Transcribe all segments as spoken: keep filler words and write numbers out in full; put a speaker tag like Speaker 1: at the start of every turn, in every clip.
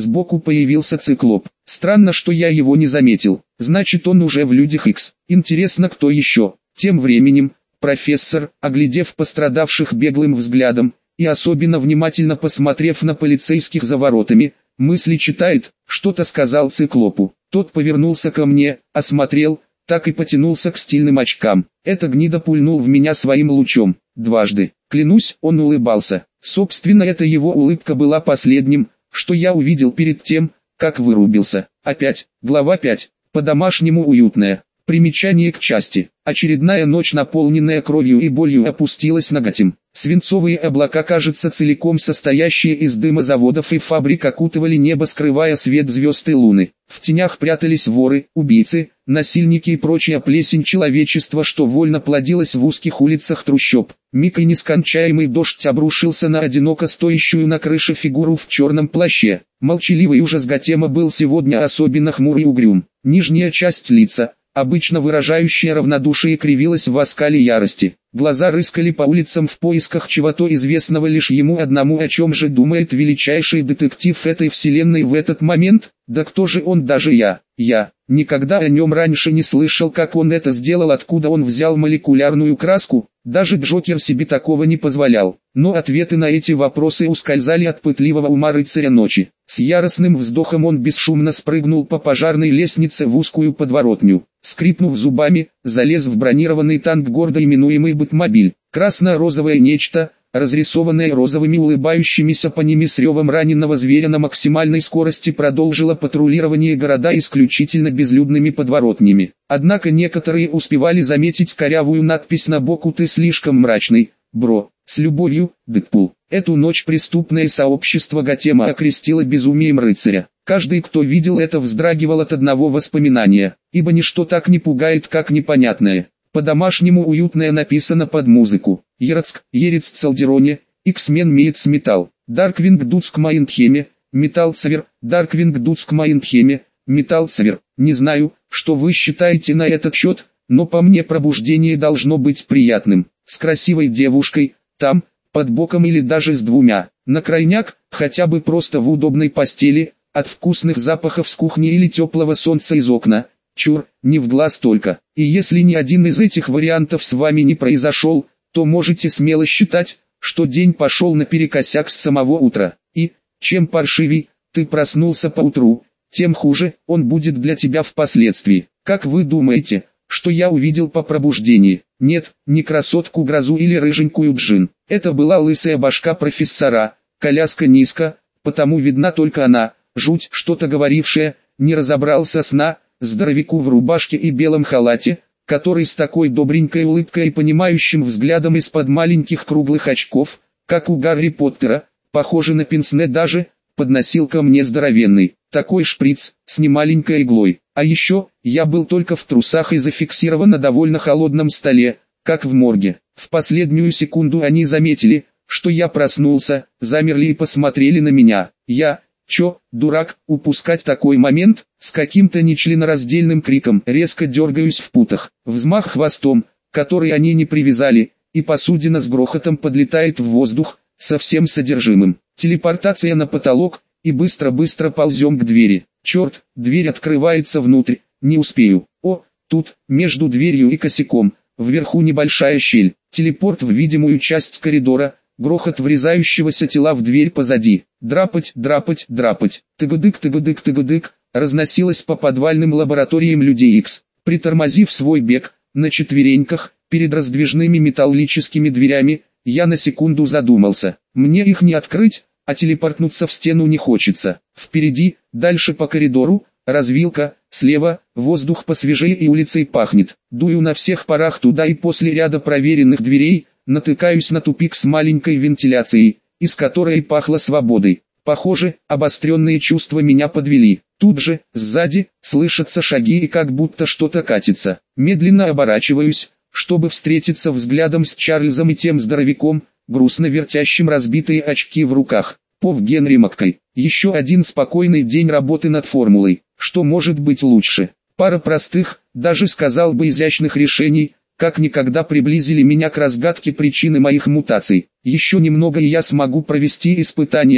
Speaker 1: Сбоку появился циклоп. Странно, что я его не заметил. Значит, он уже в Людях Икс. Интересно, кто еще? Тем временем, профессор, оглядев пострадавших беглым взглядом, и особенно внимательно посмотрев на полицейских за воротами, мысли читает, что-то сказал циклопу. Тот повернулся ко мне, осмотрел, так и потянулся к стильным очкам. Эта гнида пульнул в меня своим лучом. Дважды. Клянусь, он улыбался. Собственно, эта его улыбка была последним, что я увидел перед тем, как вырубился. Опять. Глава пять. По-домашнему уютная. Примечание к части. Очередная ночь, наполненная кровью и болью, опустилась на Готем. Свинцовые облака, кажется, целиком состоящие из дыма заводов и фабрик, окутывали небо, скрывая свет звезд и луны. В тенях прятались воры, убийцы, насильники и прочая плесень человечества, что вольно плодилось в узких улицах трущоб. Миг и нескончаемый дождь обрушился на одиноко стоящую на крыше фигуру в черном плаще. Молчаливый ужас Готема был сегодня особенно хмур и угрюм. Нижняя часть лица, обычно выражающая равнодушие, кривилась в оскале ярости. Глаза рыскали по улицам в поисках чего-то известного лишь ему одному. О чем же думает величайший детектив этой вселенной в этот момент? Да кто же он? Даже я. Я никогда о нем раньше не слышал. Как он это сделал? Откуда он взял молекулярную краску? Даже Джокер себе такого не позволял. Но ответы на эти вопросы ускользали от пытливого ума рыцаря ночи. С яростным вздохом он бесшумно спрыгнул по пожарной лестнице в узкую подворотню. Скрипнув зубами, залез в бронированный танк, гордо именуемый Бэтмобиль. Красно-розовое нечто, разрисованное розовыми улыбающимися понями с ревом раненого зверя, на максимальной скорости продолжило патрулирование города исключительно безлюдными подворотнями. Однако некоторые успевали заметить корявую надпись на боку: «Ты слишком мрачный, бро». С любовью, Дэдпул. Эту ночь преступное сообщество Готема окрестило безумием рыцаря. Каждый, кто видел это, вздрагивал от одного воспоминания, ибо ничто так не пугает, как непонятное. По-домашнему уютное написано под музыку. Ерцк, Ерец Цалдероне, X-Men Meets Metal, Darkwing Dusk Майндхеме, Metal Цавер, Darkwing Dusk Майндхеме, Metal Цавер. Не знаю, что вы считаете на этот счет, но по мне пробуждение должно быть приятным. С красивой девушкой, там, под боком или даже с двумя. На крайняк, хотя бы просто в удобной постели, от вкусных запахов с кухни или теплого солнца из окна. Чур, не в глаз только. И если ни один из этих вариантов с вами не произошел, то можете смело считать, что день пошел наперекосяк с самого утра. И, чем паршивей ты проснулся поутру, тем хуже он будет для тебя впоследствии. Как вы думаете, что я увидел по пробуждении? Нет, не красотку Грозу или рыженькую Джин. Это была лысая башка профессора, коляска низко, потому видна только она, жуть, что-то говорившая, не разобрался сна, здоровяку в рубашке и белом халате, который с такой добренькой улыбкой и понимающим взглядом из-под маленьких круглых очков, как у Гарри Поттера, похоже на пенсне даже, подносил ко мне здоровенный, такой шприц, с немаленькой иглой. А еще, я был только в трусах и зафиксирован на довольно холодном столе, как в морге. В последнюю секунду они заметили, что я проснулся, замерли и посмотрели на меня. Я, чё, дурак, упускать такой момент? С каким-то нечленораздельным криком резко дергаюсь в путах. Взмах хвостом, который они не привязали, и посудина с грохотом подлетает в воздух, со всем содержимым. Телепортация на потолок, и быстро-быстро ползем к двери. Черт, дверь открывается внутрь, не успею. О, тут, между дверью и косяком, вверху небольшая щель. Телепорт в видимую часть коридора, грохот врезающегося тела в дверь позади. Драпать, драпать, драпать. Тыгудык, тыгудык, тыгудык, разносилось по подвальным лабораториям Людей Икс. Притормозив свой бег, на четвереньках, перед раздвижными металлическими дверями, я на секунду задумался. Мне их не открыть, а телепортнуться в стену не хочется. Впереди, дальше по коридору, развилка, слева, воздух посвежее и улицей пахнет. Дую на всех парах туда, и после ряда проверенных дверей, натыкаюсь на тупик с маленькой вентиляцией, из которой пахло свободой. Похоже, обостренные чувства меня подвели. Тут же, сзади, слышатся шаги и как будто что-то катится. Медленно оборачиваюсь, чтобы встретиться взглядом с Чарльзом и тем здоровяком, грустно вертящим разбитые очки в руках. Пов Генри Маккой. Еще один спокойный день работы над формулой. Что может быть лучше? Пара простых, даже сказал бы изящных решений, как никогда приблизили меня к разгадке причины моих мутаций. Еще немного и я смогу провести испытания,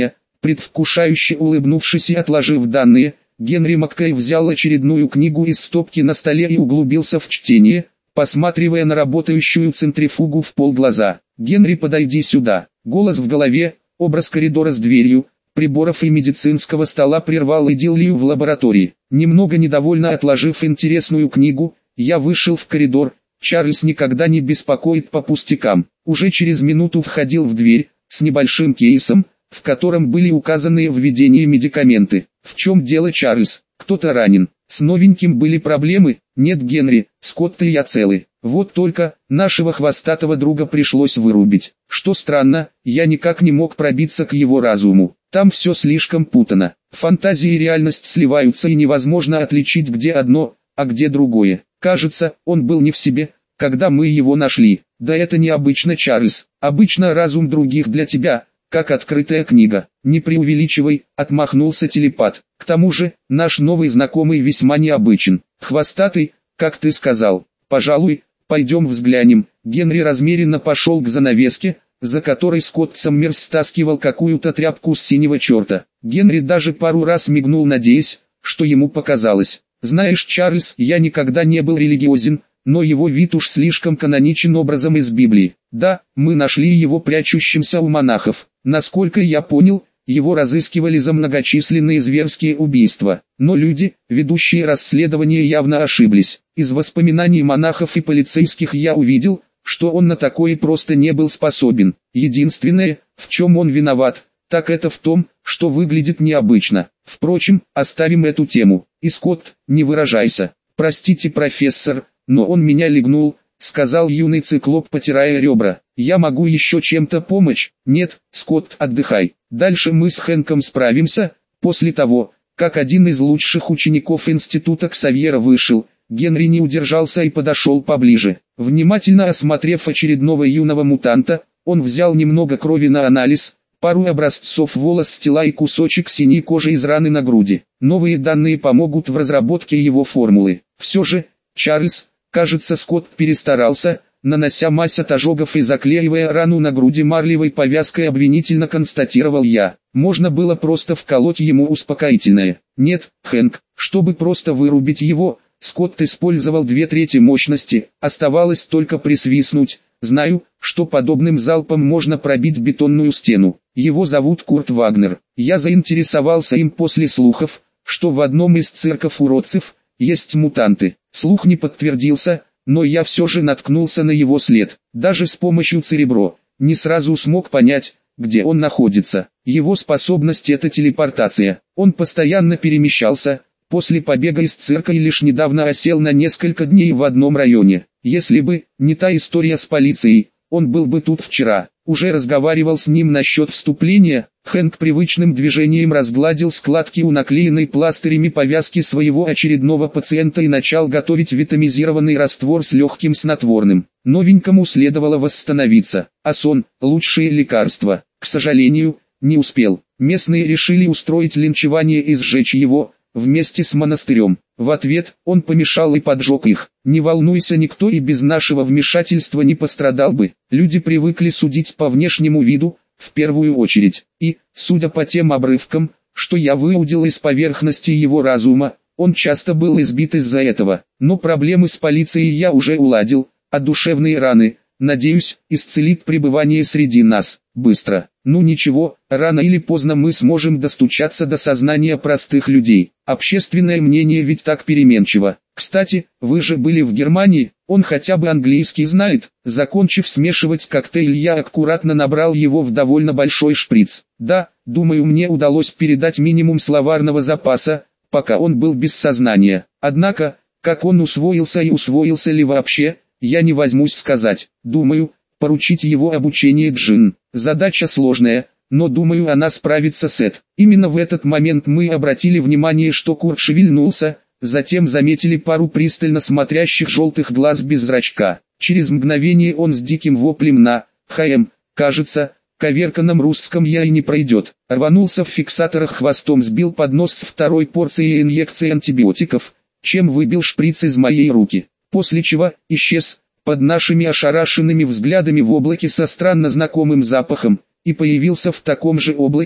Speaker 1: Предвкушающе улыбнувшись и отложив данные, Генри Маккей взял очередную книгу из стопки на столе и углубился в чтение, посматривая на работающую центрифугу в полглаза. «Генри, подойди сюда». Голос в голове, образ коридора с дверью, приборов и медицинского стола прервал идиллию в лаборатории. Немного недовольно отложив интересную книгу, я вышел в коридор. Чарльз никогда не беспокоит по пустякам. Уже через минуту входил в дверь, с небольшим кейсом, в котором были указаны введение медикаменты. «В чем дело, Чарльз? Кто-то ранен?» «С новеньким были проблемы?» «Нет, Генри, Скотт и я целы. Вот только, нашего хвостатого друга пришлось вырубить. Что странно, я никак не мог пробиться к его разуму. Там все слишком путано. Фантазия и реальность сливаются и невозможно отличить, где одно, а где другое. Кажется, он был не в себе, когда мы его нашли. Да это необычно, Чарльз. Обычно разум других для тебя, как открытая книга. Не преувеличивай», — отмахнулся телепат. «К тому же, наш новый знакомый весьма необычен. Хвостатый, как ты сказал. Пожалуй, пойдем взглянем». Генри размеренно пошел к занавеске, за которой Скотт Саммерс стаскивал какую-то тряпку с синего черта. Генри даже пару раз мигнул, надеясь, что ему показалось. «Знаешь, Чарльз, я никогда не был религиозен, но его вид уж слишком каноничен образом из Библии. Да, мы нашли его прячущимся у монахов. Насколько я понял, его разыскивали за многочисленные зверские убийства. Но люди, ведущие расследование, явно ошиблись. Из воспоминаний монахов и полицейских я увидел, что он на такое просто не был способен. Единственное, в чем он виноват, так это в том, что выглядит необычно. Впрочем, оставим эту тему. И Скотт, не выражайся. Простите, профессор, но он меня легнул», — сказал юный циклоп, потирая ребра. «Я могу еще чем-то помочь?» «Нет, Скотт, отдыхай. Дальше мы с Хэнком справимся». После того, как один из лучших учеников института Ксавьера вышел, Генри не удержался и подошел поближе. Внимательно осмотрев очередного юного мутанта, он взял немного крови на анализ, пару образцов волос с тела и кусочек синей кожи из раны на груди. Новые данные помогут в разработке его формулы. Все же, Чарльз, кажется, Скотт перестарался, нанося мазь от ожогов и заклеивая рану на груди марлевой повязкой, обвинительно констатировал я. Можно было просто вколоть ему успокоительное. Нет, Хэнк, чтобы просто вырубить его, Скотт использовал две трети мощности, оставалось только присвистнуть. Знаю, что подобным залпом можно пробить бетонную стену. Его зовут Курт Вагнер. Я заинтересовался им после слухов, что в одном из цирков уродцев есть мутанты. Слух не подтвердился, но я все же наткнулся на его след. Даже с помощью Церебро не сразу смог понять, где он находится. Его способность — это телепортация. Он постоянно перемещался, после побега из цирка и лишь недавно осел на несколько дней в одном районе. Если бы не та история с полицией, он был бы тут вчера. Уже разговаривал с ним насчет вступления. Хэнк привычным движением разгладил складки у наклеенной пластырями повязки своего очередного пациента и начал готовить витамизированный раствор с легким снотворным. Новенькому следовало восстановиться, а сон – лучшее лекарство. К сожалению, не успел. Местные решили устроить линчевание и сжечь его, вместе с монастырем. В ответ он помешал и поджег их. Не волнуйся, никто и без нашего вмешательства не пострадал бы. Люди привыкли судить по внешнему виду, в первую очередь. И, судя по тем обрывкам, что я выудил из поверхности его разума, он часто был избит из-за этого. Но проблемы с полицией я уже уладил, а душевные раны, надеюсь, исцелит пребывание среди нас. Быстро. Ну ничего, рано или поздно мы сможем достучаться до сознания простых людей. Общественное мнение ведь так переменчиво. Кстати, вы же были в Германии, он хотя бы английский знает. Закончив смешивать коктейль, я аккуратно набрал его в довольно большой шприц. Да, думаю, мне удалось передать минимум словарного запаса, пока он был без сознания. Однако, как он усвоился и усвоился ли вообще, я не возьмусь сказать. Думаю, поручить его обучение Джин. Задача сложная, но думаю, она справится с этим. Именно в этот момент мы обратили внимание, что Курт шевельнулся, затем заметили пару пристально смотрящих желтых глаз без зрачка. Через мгновение он с диким воплем на «ХМ», кажется, коверканном русском я и не пройдет, рванулся в фиксаторах хвостом, сбил поднос с второй порцией инъекции антибиотиков, чем выбил шприц из моей руки, после чего исчез под нашими ошарашенными взглядами в облаке со странно знакомым запахом, и появился в таком же облаке,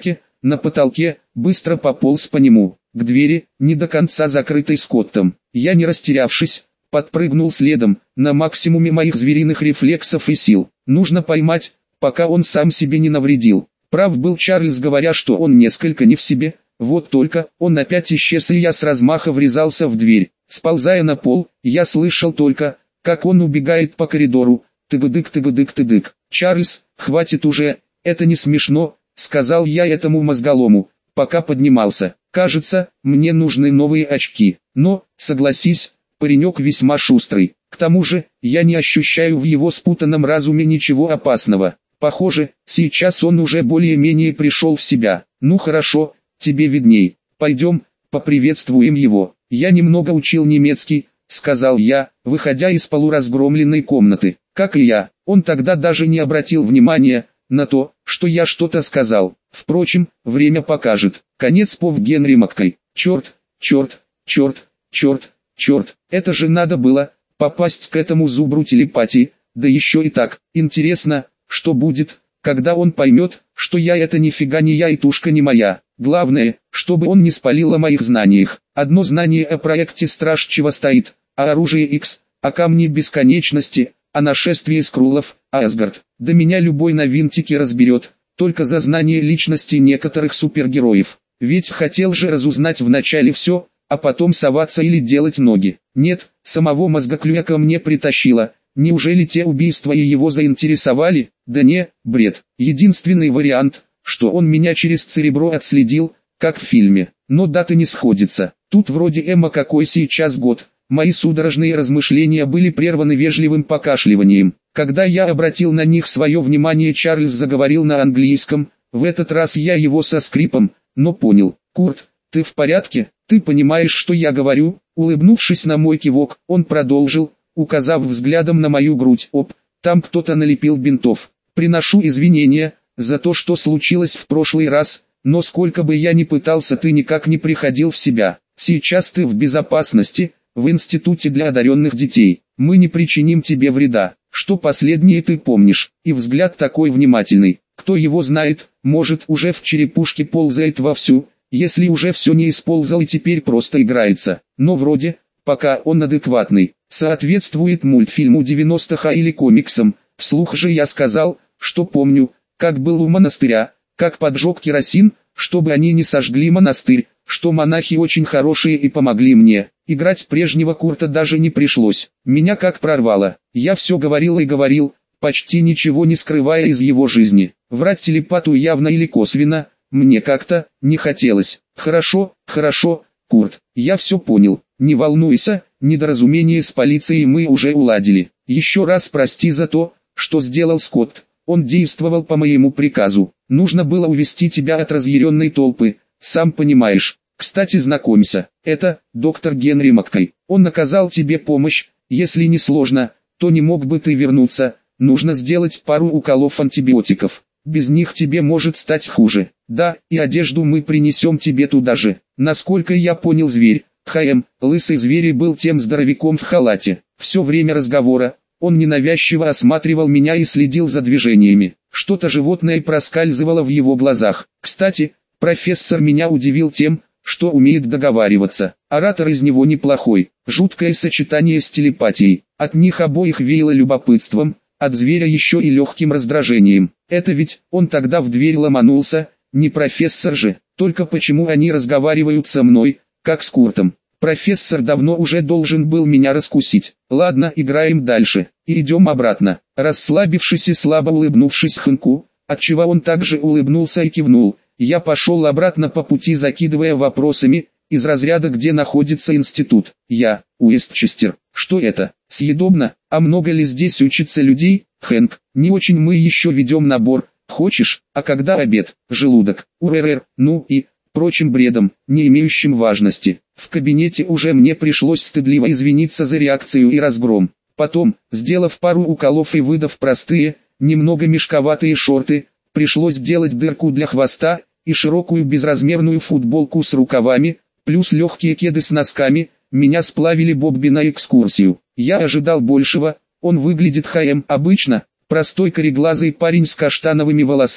Speaker 1: на потолке, быстро пополз по нему, к двери, не до конца закрытой Скоттом. Я, не растерявшись, подпрыгнул следом, на максимуме моих звериных рефлексов и сил. Нужно поймать, пока он сам себе не навредил. Прав был Чарльз, говоря, что он несколько не в себе. Вот только, он опять исчез, и я с размаха врезался в дверь. Сползая на пол, я слышал только, как он убегает по коридору. Тыгыдык-тыгыдык-тыдык. «Чарльз, хватит уже, это не смешно», — сказал я этому мозголому, пока поднимался. «Кажется, мне нужны новые очки. Но, согласись, паренек весьма шустрый. К тому же, я не ощущаю в его спутанном разуме ничего опасного. Похоже, сейчас он уже более-менее пришел в себя. Ну хорошо, тебе видней. Пойдем, поприветствуем его». «Я немного учил немецкий», — сказал я, выходя из полуразгромленной комнаты. Как и я, он тогда даже не обратил внимания на то, что я что-то сказал. Впрочем, время покажет. Конец Пов Генри Маккей. Черт, черт, черт, черт, черт. Это же надо было попасть к этому зубру телепатии, да еще и так. Интересно, что будет, когда он поймет, что я это нифига не я и тушка не моя. Главное, чтобы он не спалил о моих знаниях. Одно знание о проекте Страж чего стоит, о оружии X, о камне бесконечности, о нашествии скруллов, а Асгард. Да меня любой на винтике разберет, только за знание личности некоторых супергероев. Ведь хотел же разузнать вначале все, а потом соваться или делать ноги. Нет, самого мозгоклюя ко мне притащило. Неужели те убийства и его заинтересовали? Да не, бред. Единственный вариант, что он меня через церебро отследил, как в фильме. Но даты не сходятся. Тут вроде Эмма какой сейчас год. Мои судорожные размышления были прерваны вежливым покашливанием. Когда я обратил на них свое внимание, Чарльз заговорил на английском. В этот раз я его со скрипом, но понял. «Курт, ты в порядке? Ты понимаешь, что я говорю?» Улыбнувшись на мой кивок, он продолжил, указав взглядом на мою грудь. «Оп, там кто-то налепил бинтов. Приношу извинения за то, что случилось в прошлый раз, но сколько бы я ни пытался, ты никак не приходил в себя. Сейчас ты в безопасности, в институте для одаренных детей. Мы не причиним тебе вреда, что последнее ты помнишь». И взгляд такой внимательный. Кто его знает, может уже в черепушке ползает вовсю, если уже все не исползал и теперь просто играется. Но вроде, пока он адекватный, соответствует мультфильму девяностых или комиксам. Вслух же я сказал, что помню, как был у монастыря, как поджег керосин, чтобы они не сожгли монастырь, что монахи очень хорошие и помогли мне. Играть прежнего Курта даже не пришлось. Меня как прорвало. Я все говорил и говорил, почти ничего не скрывая из его жизни. Врать телепату явно или косвенно, мне как-то не хотелось. «Хорошо, хорошо, Курт, я все понял. Не волнуйся, недоразумение с полицией мы уже уладили. Еще раз прости за то, что сделал Скотт. Он действовал по моему приказу. Нужно было увести тебя от разъяренной толпы, сам понимаешь. Кстати, знакомься, это доктор Генри Маккей. Он оказал тебе помощь. Если не сложно, то не мог бы ты вернуться. Нужно сделать пару уколов антибиотиков. Без них тебе может стать хуже. Да, и одежду мы принесем тебе туда же». Насколько я понял, зверь, ХМ, лысый зверь, был тем здоровяком в халате. Все время разговора он ненавязчиво осматривал меня и следил за движениями. Что-то животное проскальзывало в его глазах. Кстати, профессор меня удивил тем, что умеет договариваться. Оратор из него неплохой. Жуткое сочетание с телепатией. От них обоих веяло любопытством, от зверя еще и легким раздражением. Это ведь он тогда в дверь ломанулся, не профессор же. Только почему они разговаривают со мной, как с Куртом? Профессор давно уже должен был меня раскусить. Ладно, играем дальше, и идем обратно. Расслабившись и слабо улыбнувшись Хэнку, отчего он также улыбнулся и кивнул, я пошел обратно по пути, закидывая вопросами, из разряда «где находится институт?». Я, Уэстчестер. Что это? Съедобно? А много ли здесь учится людей? Хэнк, не очень, мы еще ведем набор. Хочешь? А когда обед? Желудок. УРР. Ну и прочим бредом, не имеющим важности. В кабинете уже мне пришлось стыдливо извиниться за реакцию и разгром. Потом, сделав пару уколов и выдав простые, немного мешковатые шорты, пришлось делать дырку для хвоста и широкую безразмерную футболку с рукавами, плюс легкие кеды с носками. Меня сплавили Бобби на экскурсию. Я ожидал большего. Он выглядит ХМ обычно, простой кореглазый парень с каштановыми волосами,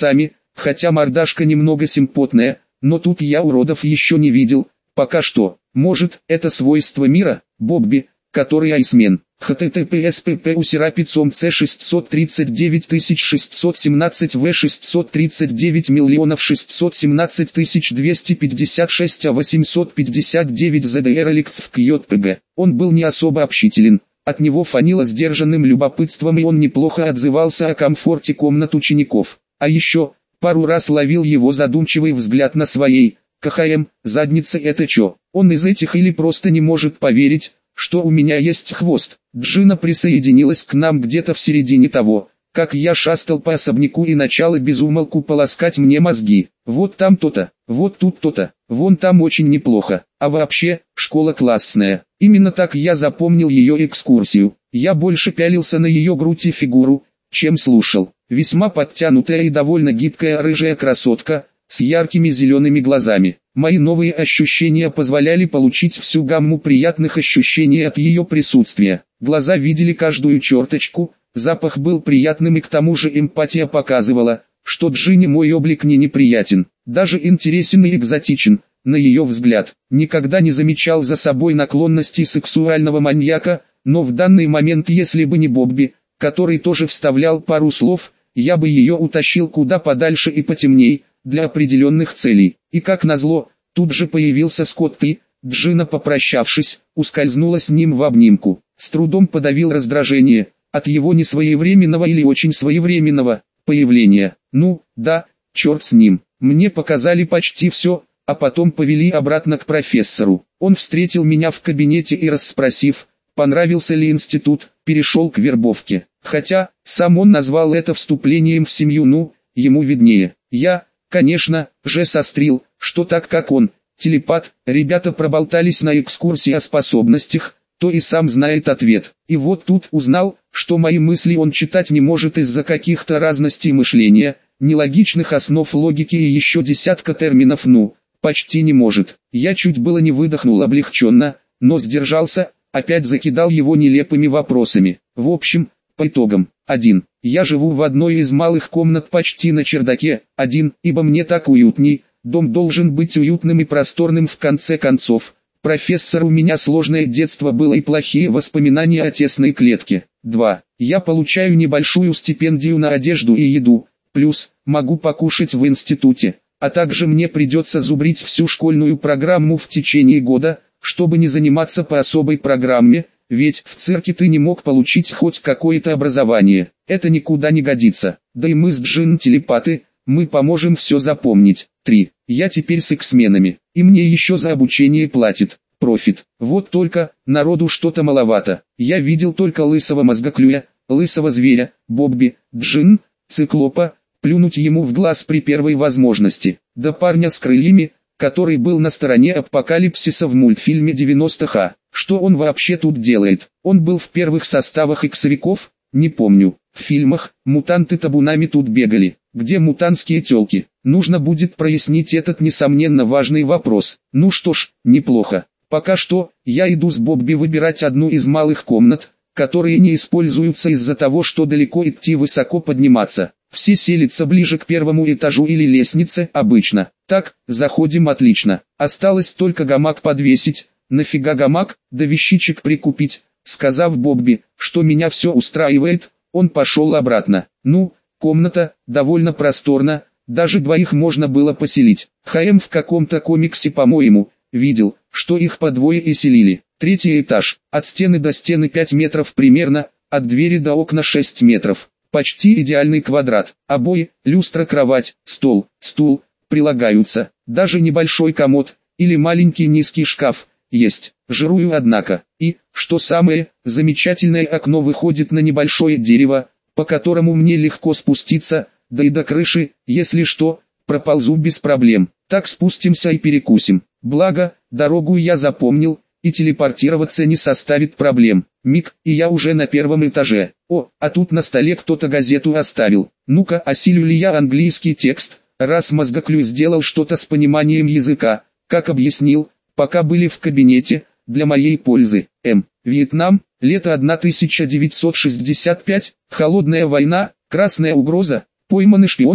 Speaker 1: хотя мордашка немного симпотная, но тут я уродов еще не видел, пока что. Может, это свойство мира, Бобби, который айсмен. https pp усера пятьсот c шестьсот тридцать девять тысяч шестьсот семнадцать в шестьсот тридцать девять миллионов шестьсот семнадцать тысяч двести пятьдесят шесть а восемьсот пятьдесят девять здрлекц в кьотпг. Он был не особо общителен, от него фанило сдержанным любопытством, и он неплохо отзывался о комфорте комнат учеников. А еще, пару раз ловил его задумчивый взгляд на своей КХМ, задница это чё? Он из этих или просто не может поверить, что у меня есть хвост. Джина присоединилась к нам где-то в середине того, как я шастал по особняку и начала безумолку полоскать мне мозги. Вот там то-то, вот тут то-то, вон там очень неплохо. А вообще, школа классная. Именно так я запомнил ее экскурсию. Я больше пялился на ее грудь и фигуру, чем слушал. Весьма подтянутая и довольно гибкая рыжая красотка, с яркими зелеными глазами. Мои новые ощущения позволяли получить всю гамму приятных ощущений от ее присутствия. Глаза видели каждую черточку, запах был приятным, и к тому же эмпатия показывала, что Джине мой облик не неприятен, даже интересен и экзотичен, на ее взгляд. Никогда не замечал за собой наклонностей сексуального маньяка, но в данный момент, если бы не Бобби, который тоже вставлял пару слов, я бы ее утащил куда подальше и потемней, для определенных целей. И как назло, тут же появился Скотти. Джина, попрощавшись, ускользнула с ним в обнимку. С трудом подавил раздражение от его несвоевременного или очень своевременного появления. Ну, да, черт с ним. Мне показали почти все, а потом повели обратно к профессору. Он встретил меня в кабинете и, расспросив, понравился ли институт, перешел к вербовке. Хотя, сам он назвал это вступлением в семью, ну, ему виднее. Я, конечно, же сострил, что так как он, телепат, ребята проболтались на экскурсии о способностях, то и сам знает ответ. И вот тут узнал, что мои мысли он читать не может из-за каких-то разностей мышления, нелогичных основ логики и еще десятка терминов, ну, почти не может. Я чуть было не выдохнул облегченно, но сдержался, опять закидал его нелепыми вопросами. В общем, по итогам, один. Я живу в одной из малых комнат почти на чердаке, один, ибо мне так уютней, дом должен быть уютным и просторным в конце концов. Профессор, у меня сложное детство было и плохие воспоминания о тесной клетке. два. Я получаю небольшую стипендию на одежду и еду, плюс, могу покушать в институте, а также мне придется зубрить всю школьную программу в течение года, чтобы не заниматься по особой программе, ведь в цирке ты не мог получить хоть какое-то образование. Это никуда не годится. Да и мы с Джин телепаты, мы поможем все запомнить. три. Я теперь с иксменами, и мне еще за обучение платит профит. Вот только, народу что-то маловато. Я видел только лысого мозгоклюя, лысого зверя, Бобби, Джин, циклопа, плюнуть ему в глаз при первой возможности. Да парня с крыльями, который был на стороне апокалипсиса в мультфильме девяностых. А что он вообще тут делает? Он был в первых составах иксовиков? Не помню. В фильмах мутанты табунами тут бегали. Где мутантские тёлки? Нужно будет прояснить этот несомненно важный вопрос. Ну что ж, неплохо. Пока что, я иду с Бобби выбирать одну из малых комнат, которые не используются из-за того, что далеко идти, высоко подниматься. Все селятся ближе к первому этажу или лестнице, обычно. Так, заходим, отлично. Осталось только гамак подвесить. Нафига гамак, да вещичек прикупить. Сказав Бобби, что меня все устраивает, он пошел обратно. Ну, комната, довольно просторна, даже двоих можно было поселить. ХМ в каком-то комиксе, по-моему, видел, что их по двое и селили. Третий этаж, от стены до стены пять метров примерно, от двери до окна шесть метров. Почти идеальный квадрат. Обои, люстра, кровать, стол, стул, прилагаются. Даже небольшой комод, или маленький низкий шкаф, есть. Жирую, однако. И, что самое замечательное, окно выходит на небольшое дерево, по которому мне легко спуститься, да и до крыши, если что, проползу без проблем. Так спустимся и перекусим. Благо, дорогу я запомнил, и телепортироваться не составит проблем. Миг, и я уже на первом этаже. О, а тут на столе кто-то газету оставил. Ну-ка, осилю ли я английский текст, раз мозгоклюй сделал что-то с пониманием языка, как объяснил, пока были в кабинете, для моей пользы. М. Вьетнам, лето тысяча девятьсот шестьдесят пять, холодная война, красная угроза, пойманы шпионы,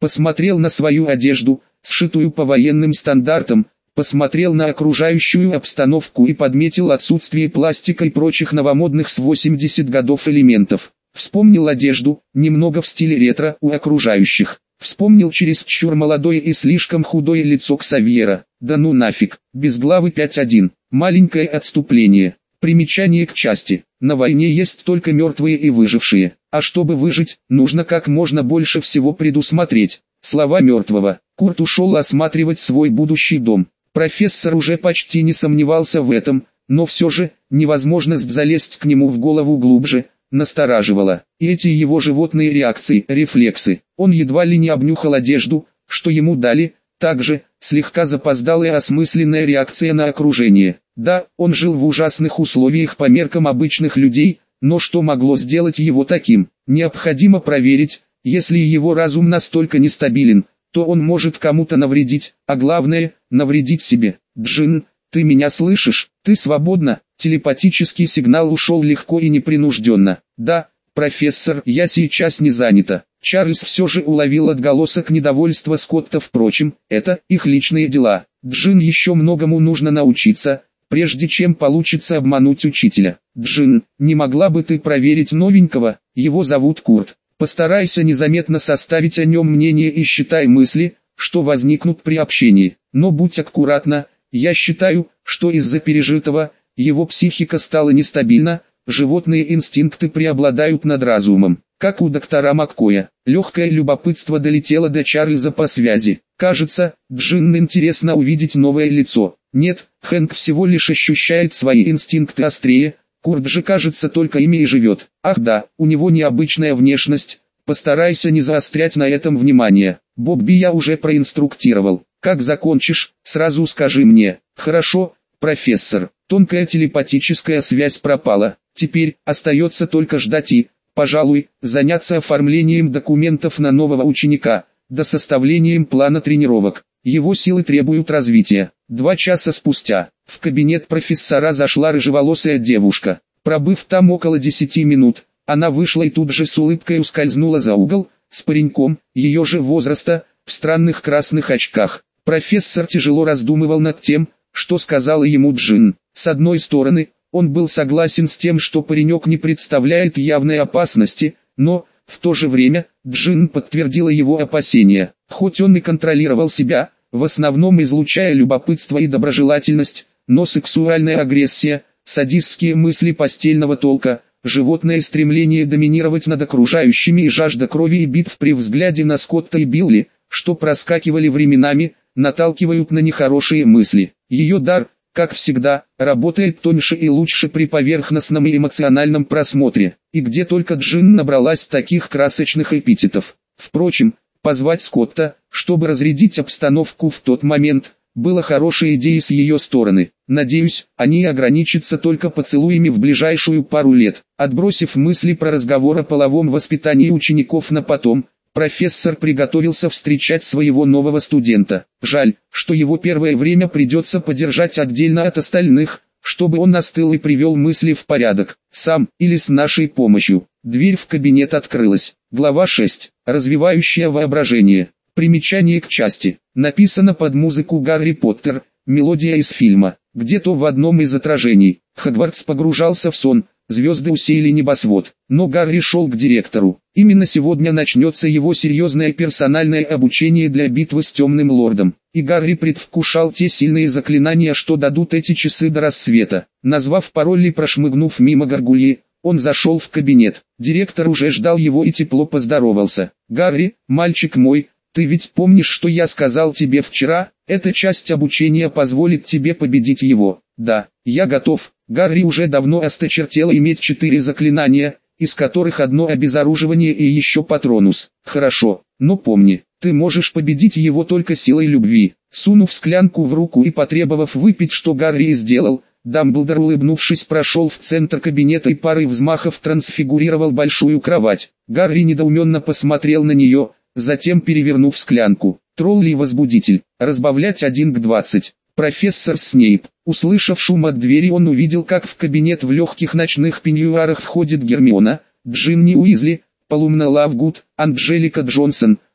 Speaker 1: посмотрел на свою одежду, сшитую по военным стандартам, посмотрел на окружающую обстановку и подметил отсутствие пластика и прочих новомодных с восьмидесятых годов элементов. Вспомнил одежду, немного в стиле ретро у окружающих. Вспомнил чересчур молодое и слишком худое лицо Ксавьера. Да ну нафиг, Безглавый пять один. Маленькое отступление. Примечание к части. На войне есть только мертвые и выжившие. А чтобы выжить, нужно как можно больше всего предусмотреть. Слова мертвого. Курт ушел осматривать свой будущий дом. Профессор уже почти не сомневался в этом, но все же, невозможность залезть к нему в голову глубже, настораживала. И эти его животные реакции, рефлексы. Он едва ли не обнюхал одежду, что ему дали, также, слегка запоздалая осмысленная реакция на окружение. Да, он жил в ужасных условиях по меркам обычных людей, но что могло сделать его таким? Необходимо проверить, если его разум настолько нестабилен, то он может кому-то навредить, а главное, навредить себе. Джин, ты меня слышишь? Ты свободна? Телепатический сигнал ушел легко и непринужденно. Да, профессор, я сейчас не занята. Чарльз все же уловил отголосок недовольства Скотта. Впрочем, это их личные дела. Джин, еще многому нужно научиться, прежде чем получится обмануть учителя. Джин, не могла бы ты проверить новенького? Его зовут Курт. Постарайся незаметно составить о нем мнение и считай мысли, что возникнут при общении. Но будь аккуратна, я считаю, что из-за пережитого, его психика стала нестабильна, животные инстинкты преобладают над разумом. Как у доктора Маккоя, легкое любопытство долетело до Чарльза по связи. Кажется, Джин интересно увидеть новое лицо. Нет, Хэнк всего лишь ощущает свои инстинкты острее, Курт же, кажется, только ими и живет. Ах да, у него необычная внешность, постарайся не заострять на этом внимание. Бобби я уже проинструктировал. Как закончишь, сразу скажи мне. Хорошо, профессор. Тонкая телепатическая связь пропала. Теперь остается только ждать и, пожалуй, заняться оформлением документов на нового ученика, да составлением плана тренировок. Его силы требуют развития. Два часа спустя, в кабинет профессора зашла рыжеволосая девушка. Пробыв там около десяти минут, она вышла и тут же с улыбкой ускользнула за угол, с пареньком, ее же возраста, в странных красных очках. Профессор тяжело раздумывал над тем, что сказала ему Джин. С одной стороны, он был согласен с тем, что паренек не представляет явной опасности, но, в то же время, Джин подтвердила его опасения. Хоть он и контролировал себя, в основном излучая любопытство и доброжелательность, но сексуальная агрессия, садистские мысли постельного толка, животное стремление доминировать над окружающими и жажда крови и битв при взгляде на Скотта и Билли, что проскакивали временами, наталкивают на нехорошие мысли. Ее дар, как всегда, работает тоньше и лучше при поверхностном и эмоциональном просмотре, и где только Джин набралась таких красочных эпитетов. Впрочем, позвать Скотта, чтобы разрядить обстановку в тот момент, было хорошей идеей с ее стороны. Надеюсь, они ограничатся только поцелуями в ближайшую пару лет. Отбросив мысли про разговор о половом воспитании учеников на потом, профессор приготовился встречать своего нового студента. Жаль, что его первое время придется подержать отдельно от остальных, чтобы он остыл и привел мысли в порядок, сам или с нашей помощью. Дверь в кабинет открылась. Глава шесть. Развивающее воображение. Примечание к части. Написано под музыку Гарри Поттер, мелодия из фильма. Где-то в одном из отражений. Хогвартс погружался в сон, звезды усеяли небосвод. Но Гарри шел к директору. Именно сегодня начнется его серьезное персональное обучение для битвы с Темным Лордом. И Гарри предвкушал те сильные заклинания, что дадут эти часы до рассвета. Назвав пароль и прошмыгнув мимо Гаргульи, он зашел в кабинет. Директор уже ждал его и тепло поздоровался. «Гарри, мальчик мой, ты ведь помнишь, что я сказал тебе вчера? Эта часть обучения позволит тебе победить его». «Да, я готов». Гарри уже давно осточертело иметь четыре заклинания, из которых одно обезоруживание и еще патронус. «Хорошо, но помни, ты можешь победить его только силой любви». Сунув склянку в руку и потребовав выпить, что Гарри и сделал, Дамблдор, улыбнувшись, прошел в центр кабинета и парой взмахов трансфигурировал большую кровать. Гарри недоуменно посмотрел на нее, затем перевернув склянку. Троллей-возбудитель. Разбавлять один к двадцати. Профессор Снейп. Услышав шум от двери, он увидел, как в кабинет в легких ночных пеньюарах входит Гермиона, Джинни Уизли, Палумна Лавгуд, Анджелика Джонсон,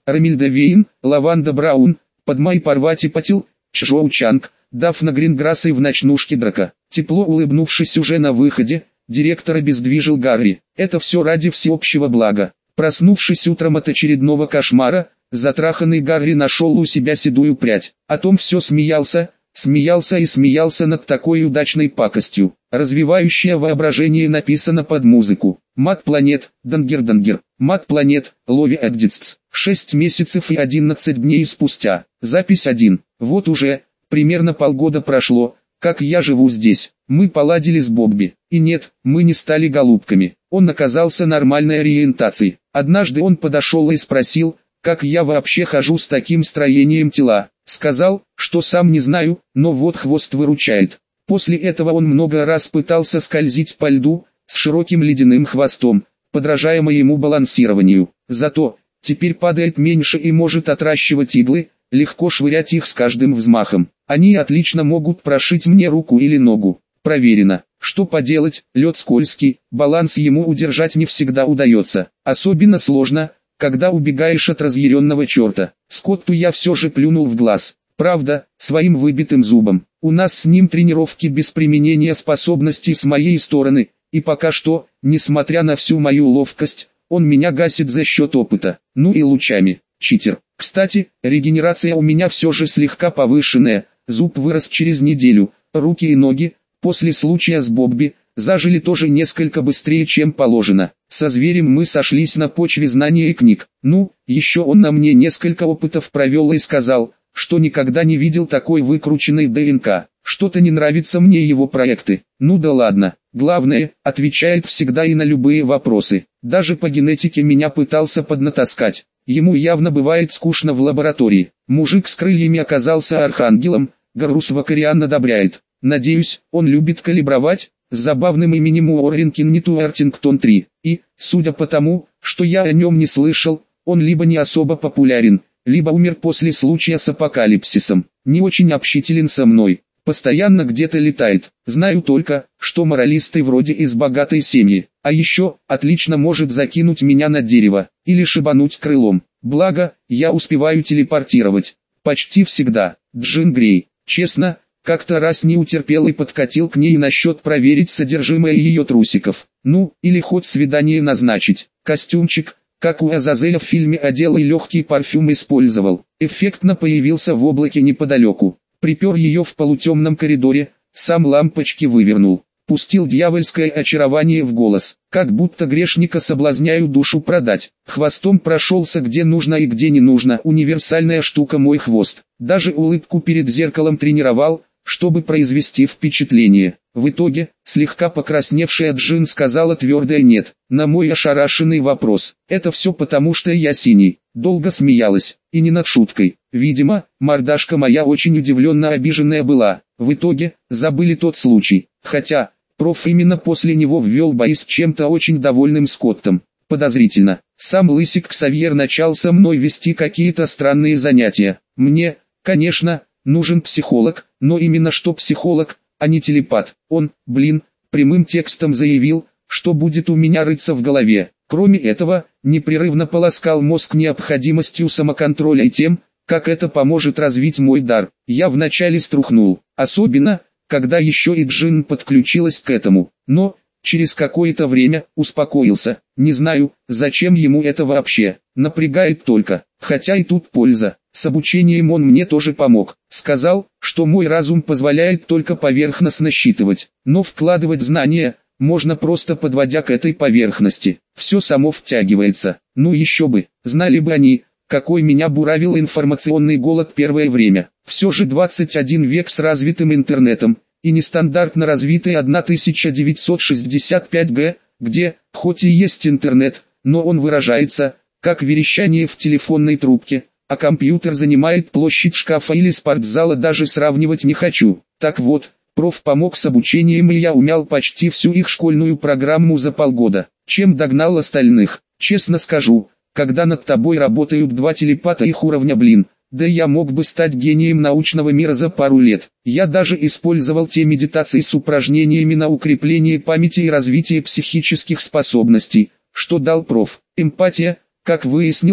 Speaker 1: Рамильда Вейн, Лаванда Браун, Падмай Парвати Патил, Чжоу Чанг, Дафна Гринграсс и в ночнушке Драка. Тепло улыбнувшись уже на выходе, директор обездвижил Гарри. Это все ради всеобщего блага. Проснувшись утром от очередного кошмара, затраханный Гарри нашел у себя седую прядь. О том все смеялся, смеялся и смеялся над такой удачной пакостью. Развивающее воображение написано под музыку. Мат Планет, Дангер-Дангер. Мат Планет, Лови Эддитс. шесть месяцев и одиннадцать дней спустя. Запись один. Вот уже, примерно полгода прошло, как я живу здесь. Мы поладили с Бобби. И нет, мы не стали голубками. Он оказался нормальной ориентацией. Однажды он подошел и спросил, как я вообще хожу с таким строением тела. Сказал, что сам не знаю, но вот хвост выручает. После этого он много раз пытался скользить по льду, с широким ледяным хвостом, подражая моему балансированию. Зато, теперь падает меньше и может отращивать иглы, легко швырять их с каждым взмахом. Они отлично могут прошить мне руку или ногу. Проверено. Что поделать, лед скользкий, баланс ему удержать не всегда удается. Особенно сложно, когда убегаешь от разъяренного черта. Скотту я все же плюнул в глаз. Правда, своим выбитым зубом. У нас с ним тренировки без применения способностей с моей стороны, и пока что, несмотря на всю мою ловкость, он меня гасит за счет опыта. Ну и лучами. Читер. Кстати, регенерация у меня все же слегка повышенная, зуб вырос через неделю, руки и ноги, после случая с Бобби, зажили тоже несколько быстрее, чем положено. Со зверем мы сошлись на почве знания и книг. Ну, еще он на мне несколько опытов провел и сказал, что никогда не видел такой выкрученной ДНК. Что-то не нравится мне его проекты. Ну да ладно. Главное, отвечает всегда и на любые вопросы. Даже по генетике меня пытался поднатаскать. Ему явно бывает скучно в лаборатории. Мужик с крыльями оказался архангелом, Гарус Вакариан одобряет. Надеюсь, он любит калибровать, с забавным именем Уоррингтон Артингтон три. И, судя по тому, что я о нем не слышал, он либо не особо популярен, либо умер после случая с апокалипсисом. Не очень общителен со мной. Постоянно где-то летает. Знаю только, что моралисты вроде из богатой семьи. А еще, отлично может закинуть меня на дерево, или шибануть крылом. Благо, я успеваю телепортировать. Почти всегда. Джин Грей. Честно, как-то раз не утерпел и подкатил к ней насчет проверить содержимое ее трусиков. Ну, или хоть свидание назначить. Костюмчик, как у Азазеля в фильме одел и легкий парфюм использовал. Эффектно появился в облаке неподалеку. Припер ее в полутемном коридоре, сам лампочки вывернул. Пустил дьявольское очарование в голос, как будто грешника соблазняю душу продать. Хвостом прошелся где нужно и где не нужно, универсальная штука мой хвост. Даже улыбку перед зеркалом тренировал, чтобы произвести впечатление. В итоге, слегка покрасневшая Джин сказала твердое «нет» на мой ошарашенный вопрос. Это все потому, что я синий. Долго смеялась, и не над шуткой. Видимо, мордашка моя очень удивленно обиженная была. В итоге, забыли тот случай. Хотя, проф именно после него ввел бои с чем-то очень довольным Скоттом. Подозрительно. Сам лысик Ксавьер начал со мной вести какие-то странные занятия. Мне, конечно, нужен психолог, но именно что психолог, а не телепат. Он, блин, прямым текстом заявил, что будет у меня рыться в голове. Кроме этого, непрерывно полоскал мозг необходимостью самоконтроля и тем, как это поможет развить мой дар. Я вначале струхнул, особенно, когда еще и Джин подключилась к этому. Но, через какое-то время, успокоился. Не знаю, зачем ему это вообще. Напрягает только. Хотя и тут польза. С обучением он мне тоже помог. Сказал, что мой разум позволяет только поверхностно считывать. Но вкладывать знания можно просто подводя к этой поверхности. Все само втягивается. Ну еще бы, знали бы они, какой меня буравил информационный голод первое время. Все же двадцать один век с развитым интернетом, и нестандартно развитый тысяча девятьсот шестьдесят пять гэ, где, хоть и есть интернет, но он выражается, как верещание в телефонной трубке, а компьютер занимает площадь шкафа или спортзала, даже сравнивать не хочу. Так вот, проф помог с обучением, и я умял почти всю их школьную программу за полгода, чем догнал остальных. Честно скажу, когда над тобой работают два телепата их уровня, блин, да я мог бы стать гением научного мира за пару лет. Я даже использовал те медитации с упражнениями на укрепление памяти и развитие психических способностей, что дал проф. Эмпатия, как выяснилось,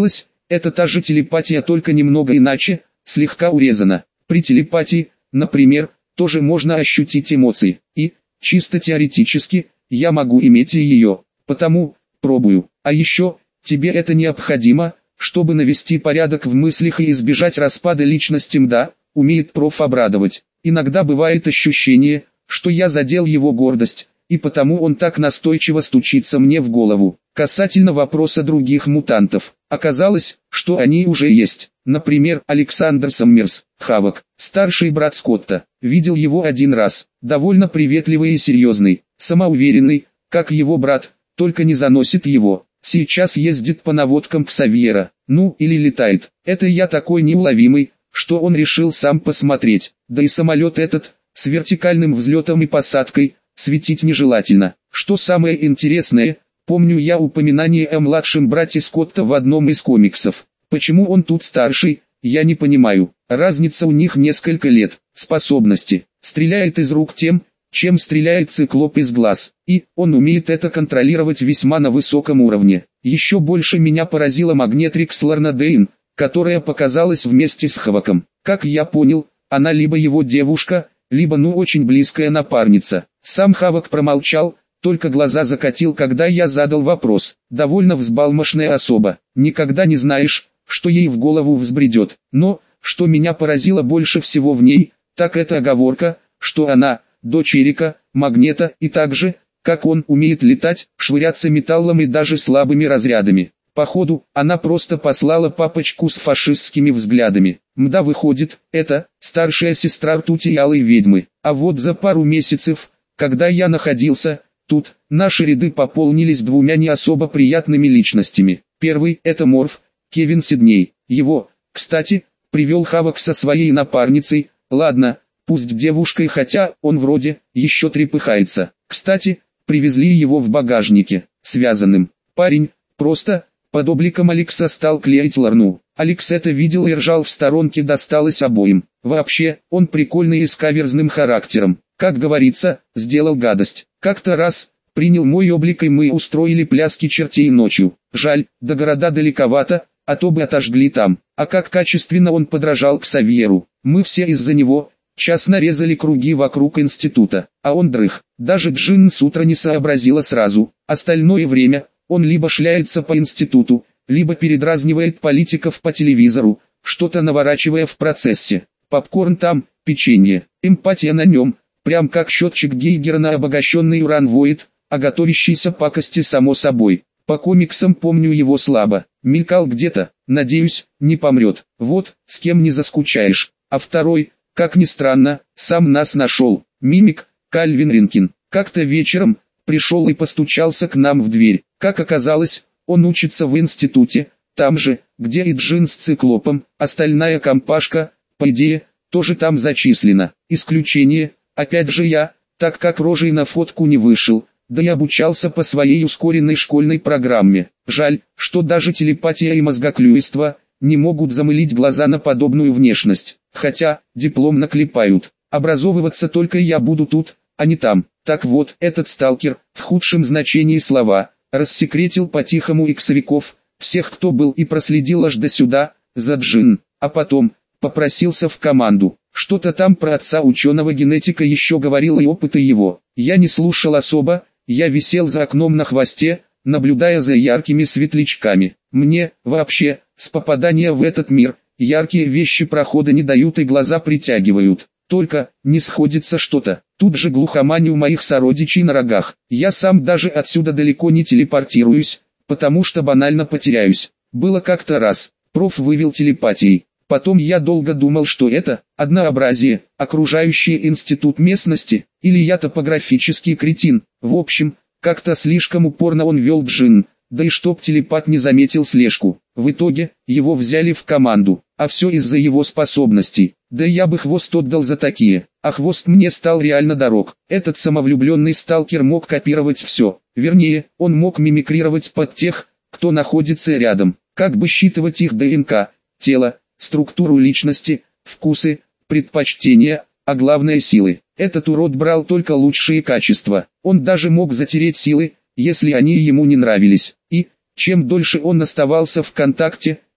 Speaker 1: это та же телепатия, только немного иначе, слегка урезана. При телепатии, например, тоже можно ощутить эмоции, и, чисто теоретически, я могу иметь и ее, потому, пробую. А еще, тебе это необходимо, чтобы навести порядок в мыслях и избежать распада личности. Мда, умеет проф обрадовать. Иногда бывает ощущение, что я задел его гордость, и потому он так настойчиво стучится мне в голову. Касательно вопроса других мутантов, оказалось, что они уже есть. Например, Александр Саммерс, Хавок, старший брат Скотта. Видел его один раз, довольно приветливый и серьезный, самоуверенный, как его брат, только не заносит его. Сейчас ездит по наводкам Ксавьера, ну или летает. Это я такой неуловимый, что он решил сам посмотреть. Да и самолет этот, с вертикальным взлетом и посадкой, светить нежелательно. Что самое интересное, помню я упоминание о младшем брате Скотта в одном из комиксов. Почему он тут старший, я не понимаю. Разница у них несколько лет. Способности. Стреляет из рук тем, чем стреляет циклоп из глаз. И он умеет это контролировать весьма на высоком уровне. Еще больше меня поразила Магнетрикс Ларнадейн, которая показалась вместе с Хавоком. Как я понял, она либо его девушка, либо ну очень близкая напарница. Сам Хавок промолчал, только глаза закатил, когда я задал вопрос. Довольно взбалмошная особа. Никогда не знаешь, что ей в голову взбредет. Но, что меня поразило больше всего в ней, так это оговорка, что она, дочь Эрика, Магнета, и так же, как он, умеет летать, швыряться металлом и даже слабыми разрядами. Походу, она просто послала папочку с фашистскими взглядами. Мда, выходит, это старшая сестра Ртути и Алой ведьмы. А вот за пару месяцев, когда я находился тут, наши ряды пополнились двумя не особо приятными личностями. Первый – это Морф, Кевин Сидней. Его, кстати, привел Хавок со своей напарницей. Ладно, пусть девушкой, хотя он вроде еще трепыхается. Кстати, привезли его в багажнике, связанным. Парень, просто, под обликом Алекса стал клеить Ларну. Алекс это видел и ржал в сторонке, досталось обоим. Вообще, он прикольный и с каверзным характером. Как говорится, сделал гадость. Как-то раз, принял мой облик и мы устроили пляски чертей ночью. Жаль, до города далековато, а то бы отожгли там. А как качественно он подражал Ксавьеру. Мы все из-за него час нарезали круги вокруг института, а он дрых. Даже Джин с утра не сообразила сразу. Остальное время он либо шляется по институту, либо передразнивает политиков по телевизору, что-то наворачивая в процессе. Попкорн там, печенье, эмпатия на нем, прям как счетчик Гейгера на обогащенный уран воет, а готовящийся пакости само собой. По комиксам помню его слабо, мелькал где-то, надеюсь, не помрет. Вот, с кем не заскучаешь. А второй, как ни странно, сам нас нашел. Мимик, Кальвин Ринкин. Как-то вечером пришел и постучался к нам в дверь. Как оказалось, он учится в институте, там же, где и Джин с Циклопом. Остальная компашка, по идее, тоже там зачислена. Исключение, опять же я, так как рожей на фотку не вышел, да и обучался по своей ускоренной школьной программе. Жаль, что даже телепатия и мозгоклюйство не могут замылить глаза на подобную внешность. Хотя, диплом наклепают. Образовываться только я буду тут, а не там. Так вот, этот сталкер, в худшем значении слова, рассекретил по-тихому иксовиков, всех, кто был и проследил аж до сюда, за Джин, а потом попросился в команду. Что-то там про отца ученого-генетика еще говорил и опыты его. Я не слушал особо, я висел за окном на хвосте, наблюдая за яркими светлячками. Мне, вообще, с попадания в этот мир, яркие вещи прохода не дают и глаза притягивают. Только, не сходится что-то. Тут же глухомань у моих сородичей на рогах. Я сам даже отсюда далеко не телепортируюсь, потому что банально потеряюсь. Было как-то раз, проф вывел телепатией. Потом я долго думал, что это однообразие, окружающий институт местности, или я топографический кретин. В общем, как-то слишком упорно он вел Джин, да и чтоб телепат не заметил слежку. В итоге, его взяли в команду, а все из-за его способностей. Да я бы хвост отдал за такие, а хвост мне стал реально дорог. Этот самовлюбленный сталкер мог копировать все, вернее, он мог мимикрировать под тех, кто находится рядом, как бы считывать их ДНК, тело, структуру личности, вкусы, предпочтения, а главное силы. Этот урод брал только лучшие качества, он даже мог затереть силы, если они ему не нравились. И, чем дольше он оставался в контакте,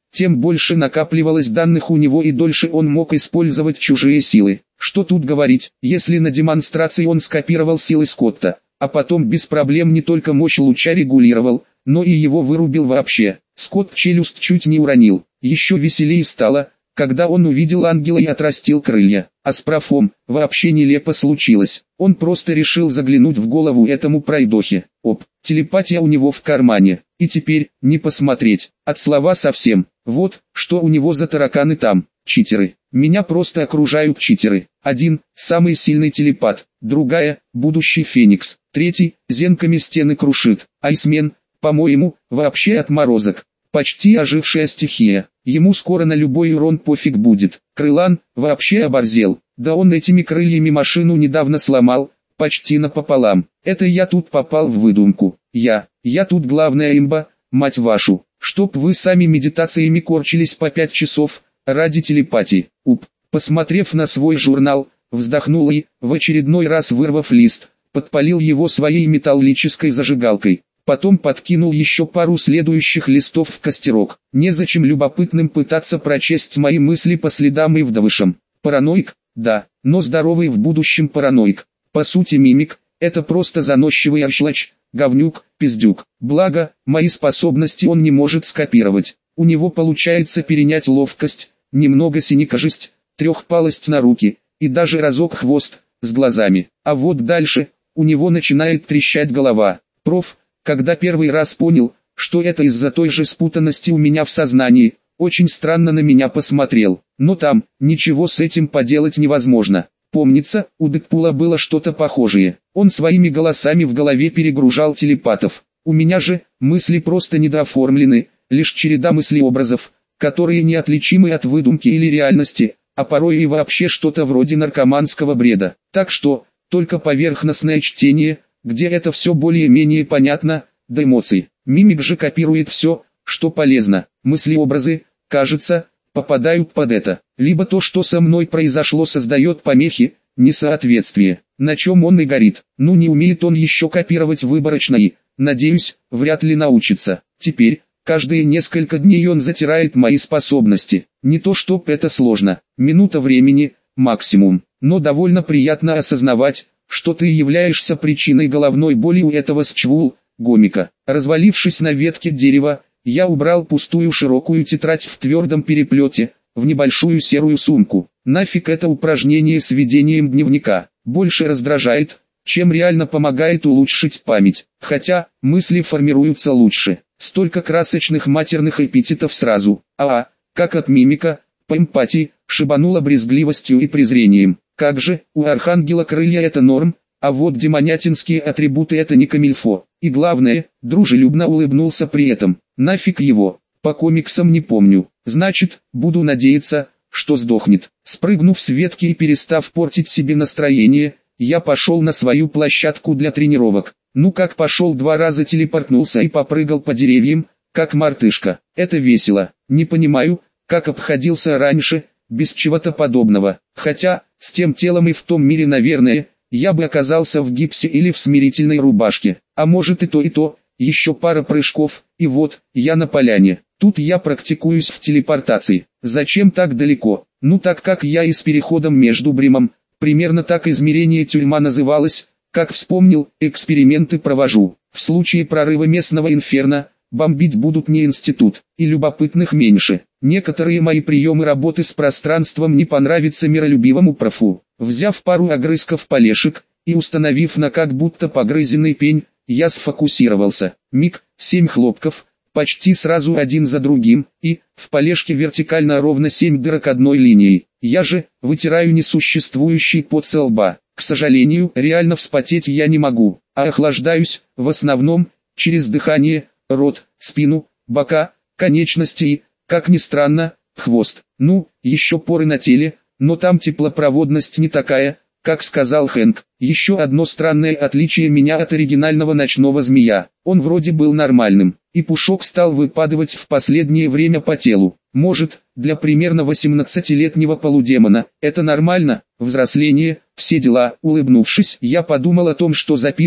Speaker 1: тем больше накапливалось данных у него и дольше он мог использовать чужие силы. Что тут говорить, если на демонстрации он скопировал силы Скотта, а потом без проблем не только мощь луча регулировал, но и его вырубил вообще. Скотт челюсть чуть не уронил. Еще веселее стало, когда он увидел ангела и отрастил крылья. А с профом вообще нелепо случилось. Он просто решил заглянуть в голову этому пройдохе. Оп, телепатия у него в кармане. И теперь, не посмотреть, от слова совсем. Вот, что у него за тараканы там. Читеры. Меня просто окружают читеры. Один – самый сильный телепат. Другая – будущий Феникс. Третий – зенками стены крушит. Айсмен, по-моему, вообще отморозок. Почти ожившая стихия. Ему скоро на любой урон пофиг будет. Крылан вообще оборзел. Да он этими крыльями машину недавно сломал, почти напополам. Это я тут попал в выдумку. Я, я тут главная имба, мать вашу. Чтоб вы сами медитациями корчились по пять часов, ради телепатии. Уп. Посмотрев на свой журнал, вздохнул и, в очередной раз вырвав лист, подпалил его своей металлической зажигалкой. Потом подкинул еще пару следующих листов в костерок. Незачем любопытным пытаться прочесть мои мысли по следам и вдовышам. Параноик? Да, но здоровый в будущем параноик. По сути мимик, это просто заносчивый аршлач, говнюк, пиздюк. Благо, мои способности он не может скопировать. У него получается перенять ловкость, немного синекожесть, трехпалость на руки, и даже разок хвост, с глазами. А вот дальше, у него начинает трещать голова. Проф, когда первый раз понял, что это из-за той же спутанности у меня в сознании, очень странно на меня посмотрел. Но там, ничего с этим поделать невозможно. Помнится, у Дэдпула было что-то похожее. Он своими голосами в голове перегружал телепатов. У меня же, мысли просто недооформлены, лишь череда мыслеобразов, которые неотличимы от выдумки или реальности, а порой и вообще что-то вроде наркоманского бреда. Так что, только поверхностное чтение, где это все более-менее понятно, до эмоций. Мимик же копирует все, что полезно. Мыслеобразы, кажется, попадают под это. Либо то, что со мной произошло, создает помехи, несоответствие, на чем он и горит. Ну не умеет он еще копировать выборочно и, надеюсь, вряд ли научится. Теперь, каждые несколько дней он затирает мои способности. Не то чтоб это сложно, минута времени, максимум. Но довольно приятно осознавать, что ты являешься причиной головной боли у этого счвул, гомика. Развалившись на ветке дерева, я убрал пустую широкую тетрадь в твердом переплете, в небольшую серую сумку. Нафиг это упражнение с ведением дневника. Больше раздражает, чем реально помогает улучшить память. Хотя, мысли формируются лучше. Столько красочных матерных эпитетов сразу. А, как от мимика, по эмпатии, шибануло брезгливостью и презрением. Как же, у Архангела крылья это норм, а вот демонятинские атрибуты это не камильфо. И главное, дружелюбно улыбнулся при этом. Нафиг его, по комиксам не помню. Значит, буду надеяться, что сдохнет. Спрыгнув с ветки и перестав портить себе настроение, я пошел на свою площадку для тренировок. Ну как пошел два раза телепортнулся и попрыгал по деревьям, как мартышка. Это весело. Не понимаю, как обходился раньше, без чего-то подобного. Хотя, с тем телом и в том мире, наверное, я бы оказался в гипсе или в смирительной рубашке. А может и то и то, еще пара прыжков, и вот, я на поляне. Тут я практикуюсь в телепортации. Зачем так далеко? Ну так как я и с переходом между Бримом, примерно так измерение тюрьма называлось, как вспомнил, эксперименты провожу. В случае прорыва местного инферно, бомбить будут не институт, и любопытных меньше. Некоторые мои приемы работы с пространством не понравятся миролюбивому профу. Взяв пару огрызков полешек, и установив на как будто погрызенный пень, я сфокусировался. Миг, семь хлопков, почти сразу один за другим, и, в полешке вертикально ровно семь дырок одной линией. Я же, вытираю несуществующий пот со лба. К сожалению, реально вспотеть я не могу, а охлаждаюсь, в основном, через дыхание, рот, спину, бока, конечности и, как ни странно, хвост. Ну, еще поры на теле, но там теплопроводность не такая, как сказал Хэнк. Еще одно странное отличие меня от оригинального ночного змея. Он вроде был нормальным, и пушок стал выпадывать в последнее время по телу. Может, для примерно восемнадцатилетнего полудемона, это нормально, взросление, все дела. Улыбнувшись, я подумал о том, что записан,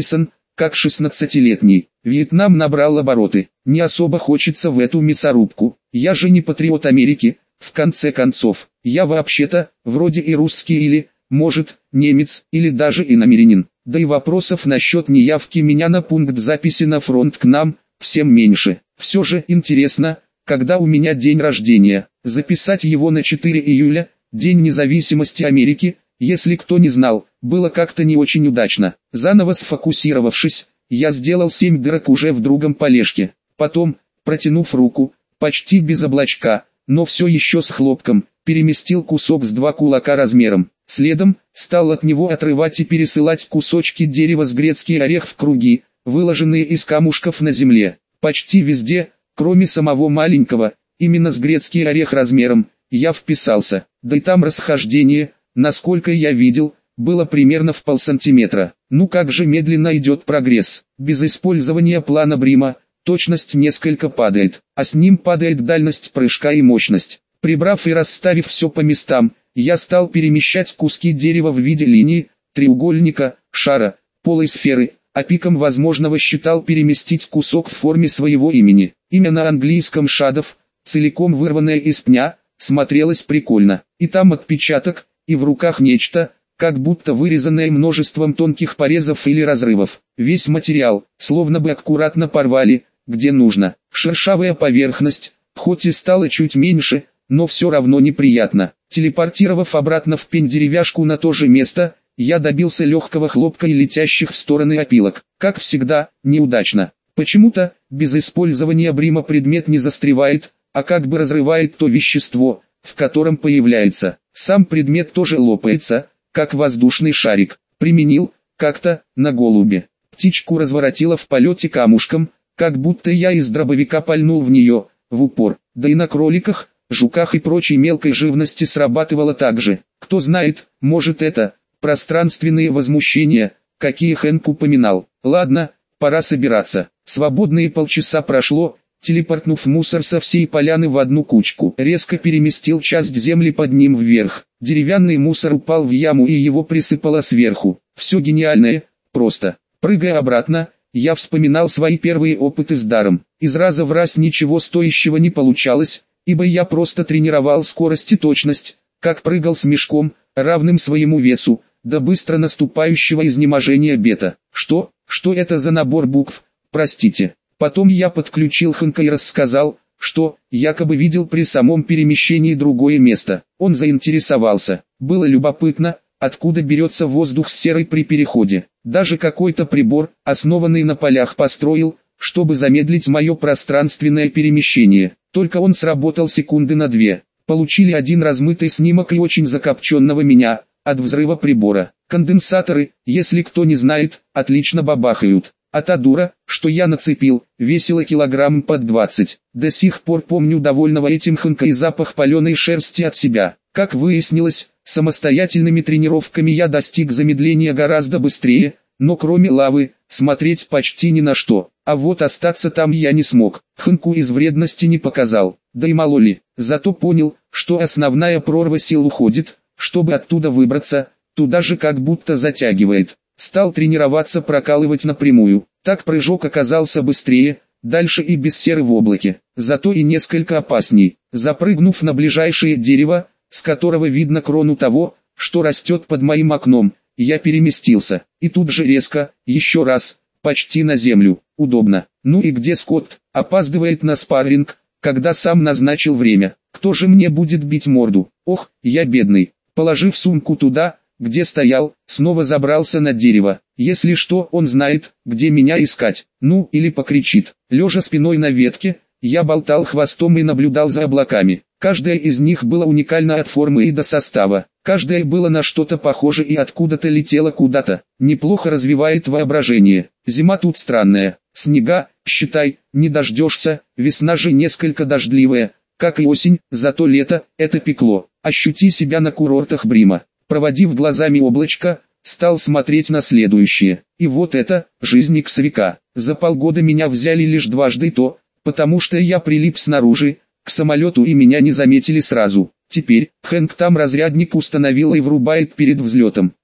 Speaker 1: как шестнадцатилетний. Вьетнам набрал обороты. Не особо хочется в эту мясорубку. Я же не патриот Америки, в конце концов. Я вообще-то, вроде и русский или, может, немец, или даже иномерянин. Да и вопросов насчет неявки меня на пункт записи на фронт к нам, всем меньше. Все же интересно, когда у меня день рождения. Записать его на четвёртое июля, День независимости Америки, если кто не знал, было как-то не очень удачно. Заново сфокусировавшись, я сделал семь дырок уже в другом полежке. Потом, протянув руку, почти без облачка, но все еще с хлопком, переместил кусок с два кулака размером. Следом, стал от него отрывать и пересылать кусочки дерева с грецкий орех в круги, выложенные из камушков на земле. Почти везде, кроме самого маленького, именно с грецкий орех размером, я вписался. Да и там расхождение, насколько я видел, было примерно в полсантиметра. Ну как же медленно идет прогресс. Без использования плана Брима, точность несколько падает, а с ним падает дальность прыжка и мощность. Прибрав и расставив все по местам, я стал перемещать куски дерева в виде линии, треугольника, шара, полой сферы, а пиком возможного считал переместить кусок в форме своего имени. Имя на английском «Шадов», целиком вырванное из пня, смотрелось прикольно. И там отпечаток, и в руках нечто, как будто вырезанное множеством тонких порезов или разрывов. Весь материал, словно бы аккуратно порвали, где нужно. Шершавая поверхность, хоть и стала чуть меньше, но все равно неприятно. Телепортировав обратно в пень деревяшку на то же место, я добился легкого хлопка и летящих в стороны опилок. Как всегда, неудачно. Почему-то, без использования Брима предмет не застревает, а как бы разрывает то вещество, в котором появляется. Сам предмет тоже лопается, как воздушный шарик. Применил, как-то, на голубе. Птичку разворотило в полете камушком, как будто я из дробовика пальнул в нее, в упор. Да и на кроликах, жуках и прочей мелкой живности срабатывало так же. Кто знает, может это, пространственные возмущения, какие Хэнк упоминал. Ладно, пора собираться. Свободные полчаса прошло, телепортнув мусор со всей поляны в одну кучку. Резко переместил часть земли под ним вверх. Деревянный мусор упал в яму и его присыпало сверху. Все гениальное, просто. Прыгая обратно, я вспоминал свои первые опыты с даром. Из раза в раз ничего стоящего не получалось, ибо я просто тренировал скорость и точность, как прыгал с мешком, равным своему весу, до быстро наступающего изнеможения бета. Что? Что это за набор букв? Простите. Потом я подключил Хэнка и рассказал, что, якобы видел при самом перемещении другое место. Он заинтересовался. Было любопытно, откуда берется воздух с серой при переходе. Даже какой-то прибор, основанный на полях, построил, чтобы замедлить мое пространственное перемещение. Только он сработал секунды на две. Получили один размытый снимок и очень закопченного меня, от взрыва прибора. Конденсаторы, если кто не знает, отлично бабахают. А та дура, что я нацепил, весила килограмм под двадцать. До сих пор помню довольного этим Хэнка и запах паленой шерсти от себя. Как выяснилось, самостоятельными тренировками я достиг замедления гораздо быстрее, но кроме лавы, смотреть почти ни на что. А вот остаться там я не смог. Хэнку из вредности не показал, да и мало ли. Зато понял, что основная прорва сил уходит, чтобы оттуда выбраться, туда же как будто затягивает. Стал тренироваться прокалывать напрямую. Так прыжок оказался быстрее, дальше и без серы в облаке. Зато и несколько опасней. Запрыгнув на ближайшее дерево, с которого видно крону того, что растет под моим окном, я переместился. И тут же резко, еще раз, почти на землю. Удобно. Ну и где Скотт? Опаздывает на спарринг, когда сам назначил время. Кто же мне будет бить морду? Ох, я бедный. Положив сумку туда, где стоял, снова забрался на дерево. Если что, он знает, где меня искать. Ну, или покричит. Лежа спиной на ветке, я болтал хвостом и наблюдал за облаками. Каждая из них была уникальна от формы и до состава. Каждая была на что-то похоже и откуда-то летела куда-то. Неплохо развивает воображение. Зима тут странная. Снега, считай, не дождешься. Весна же несколько дождливая, как и осень. Зато лето, это пекло. Ощути себя на курортах Брима. Проводив глазами облачко, стал смотреть на следующее. И вот это, жизнь иксовика. За полгода меня взяли лишь дважды и то, потому что я прилип снаружи, к самолету и меня не заметили сразу. Теперь, Хэнк там разрядник установил и врубает перед взлетом.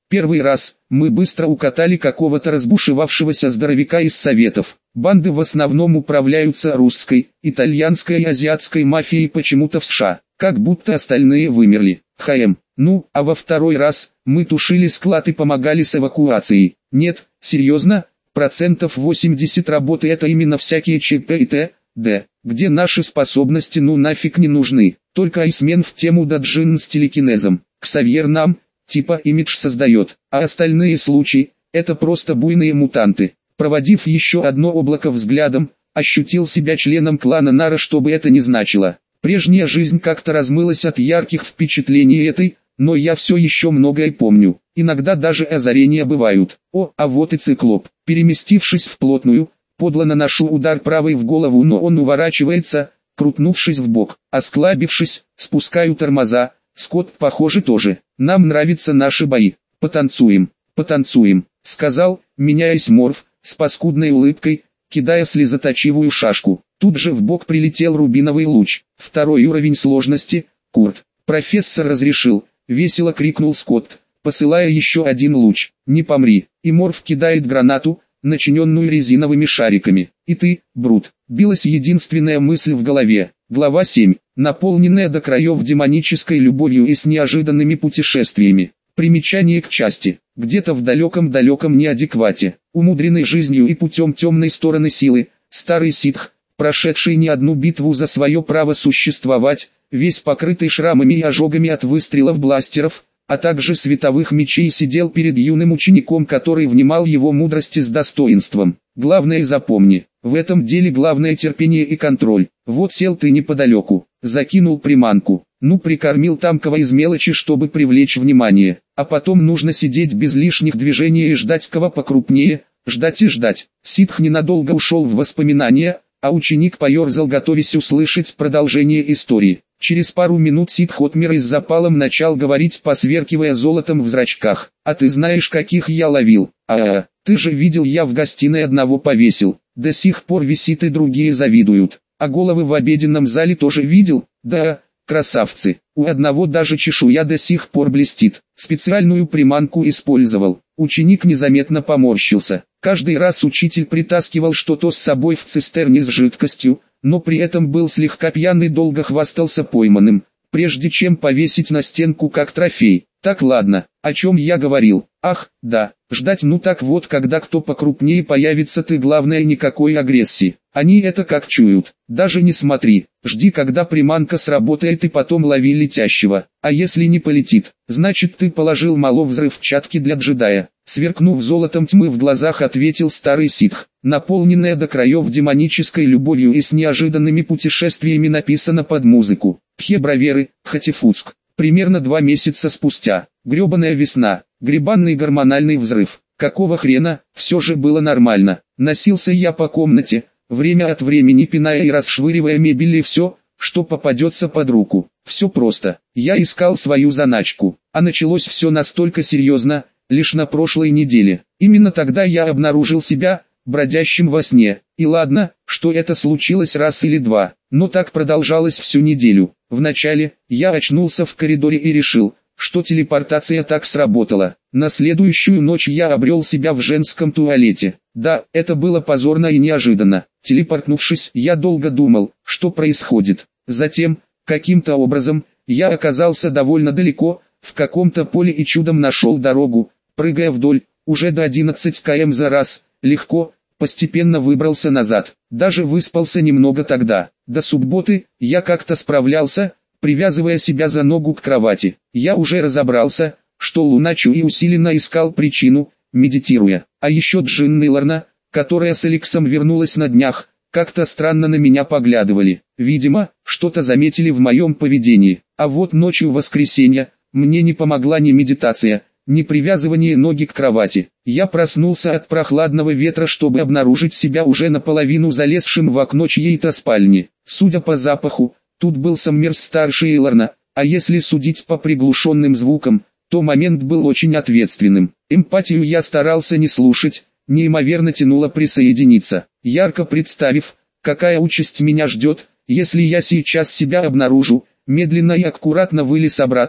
Speaker 1: Первый раз мы быстро укатали какого-то разбушевавшегося здоровяка из Советов. Банды в основном управляются русской, итальянской и азиатской мафией почему-то в США, как будто остальные вымерли. ХМ. Ну, а во второй раз мы тушили склад и помогали с эвакуацией. Нет, серьезно, процентов восемьдесят работы это именно всякие ЧП и т.д., где наши способности ну нафиг не нужны. Только айсмен в тему да джин с телекинезом. Ксавьер нам, типа имидж создает, а остальные случаи, это просто буйные мутанты. Проводив еще одно облако взглядом, ощутил себя членом клана Нара, что бы это ни значило. Прежняя жизнь как-то размылась от ярких впечатлений этой, но я все еще многое помню. Иногда даже озарения бывают. О, а вот и циклоп. Переместившись вплотную, подло наношу удар правой в голову, но он уворачивается, крутнувшись вбок. Осклабившись, спускаю тормоза. Скотт, похоже, тоже. Нам нравятся наши бои. Потанцуем, потанцуем, сказал, меняясь морф, с паскудной улыбкой, кидая слезоточивую шашку. Тут же в бок прилетел рубиновый луч. Второй уровень сложности, Курт. Профессор разрешил, весело крикнул Скотт, посылая еще один луч. Не помри. И морф кидает гранату, начиненную резиновыми шариками. И ты, Брут. Билась единственная мысль в голове. Глава семь. Наполненная до краев демонической любовью и с неожиданными путешествиями. Примечание к части. Где-то в далеком-далеком неадеквате, умудренный жизнью и путем темной стороны силы, старый ситх, прошедший не одну битву за свое право существовать, весь покрытый шрамами и ожогами от выстрелов бластеров, а также световых мечей, сидел перед юным учеником, который внимал его мудрости с достоинством. Главное запомни, в этом деле главное терпение и контроль. Вот сел ты неподалеку, закинул приманку, ну прикормил тамкого из мелочи, чтобы привлечь внимание, а потом нужно сидеть без лишних движений и ждать кого покрупнее, ждать и ждать. Ситх ненадолго ушел в воспоминания, а ученик поерзал, готовясь услышать продолжение истории. Через пару минут ситх отмер и с запалом начал говорить, посверкивая золотом в зрачках. «А ты знаешь, каких я ловил? А-а, ты же видел, я в гостиной одного повесил. До сих пор висит и другие завидуют. А головы в обеденном зале тоже видел? Да, красавцы. У одного даже чешуя до сих пор блестит. Специальную приманку использовал». Ученик незаметно поморщился. Каждый раз учитель притаскивал что-то с собой в цистерне с жидкостью, но при этом был слегка пьян и долго хвастался пойманным, прежде чем повесить на стенку как трофей. Так ладно, о чем я говорил? Ах, да, ждать. Ну так вот, когда кто покрупнее появится, ты главное никакой агрессии. Они это как чуют. Даже не смотри, жди, когда приманка сработает, и потом лови летящего. А если не полетит, значит ты положил мало взрывчатки для джедая. Сверкнув золотом тьмы в глазах, ответил старый ситх. Наполненная до краев демонической любовью и с неожиданными путешествиями, написано под музыку. Пхебраверы, Хатифуцк. Примерно два месяца спустя. Гребаная весна. Грибанный гормональный взрыв. Какого хрена, все же было нормально. Носился я по комнате, время от времени пиная и расшвыривая мебель и все, что попадется под руку. Все просто. Я искал свою заначку. А началось все настолько серьезно, лишь на прошлой неделе. Именно тогда я обнаружил себя бродящим во сне. И ладно, что это случилось раз или два, но так продолжалось всю неделю. Вначале, я очнулся в коридоре и решил, что телепортация так сработала. На следующую ночь я обрел себя в женском туалете. Да, это было позорно и неожиданно. Телепортнувшись, я долго думал, что происходит. Затем, каким-то образом, я оказался довольно далеко, в каком-то поле, и чудом нашел дорогу, прыгая вдоль, уже до одиннадцати километров за раз, легко, постепенно выбрался назад. Даже выспался немного тогда. До субботы я как-то справлялся, привязывая себя за ногу к кровати. Я уже разобрался, что Луначу и усиленно искал причину, медитируя. А еще Джин и Лорна, которая с Алексом вернулась на днях, как-то странно на меня поглядывали. Видимо, что-то заметили в моем поведении. А вот ночью воскресенья мне не помогла ни медитация, ни привязывание ноги к кровати. Я проснулся от прохладного ветра, чтобы обнаружить себя уже наполовину залезшим в окно чьей-то спальни. Судя по запаху, тут был Саммерс-старший и Лорна, а если судить по приглушенным звукам, то момент был очень ответственным. Эмпатию я старался не слушать, неимоверно тянуло присоединиться, ярко представив, какая участь меня ждет, если я сейчас себя обнаружу. Медленно и аккуратно вылез обратно,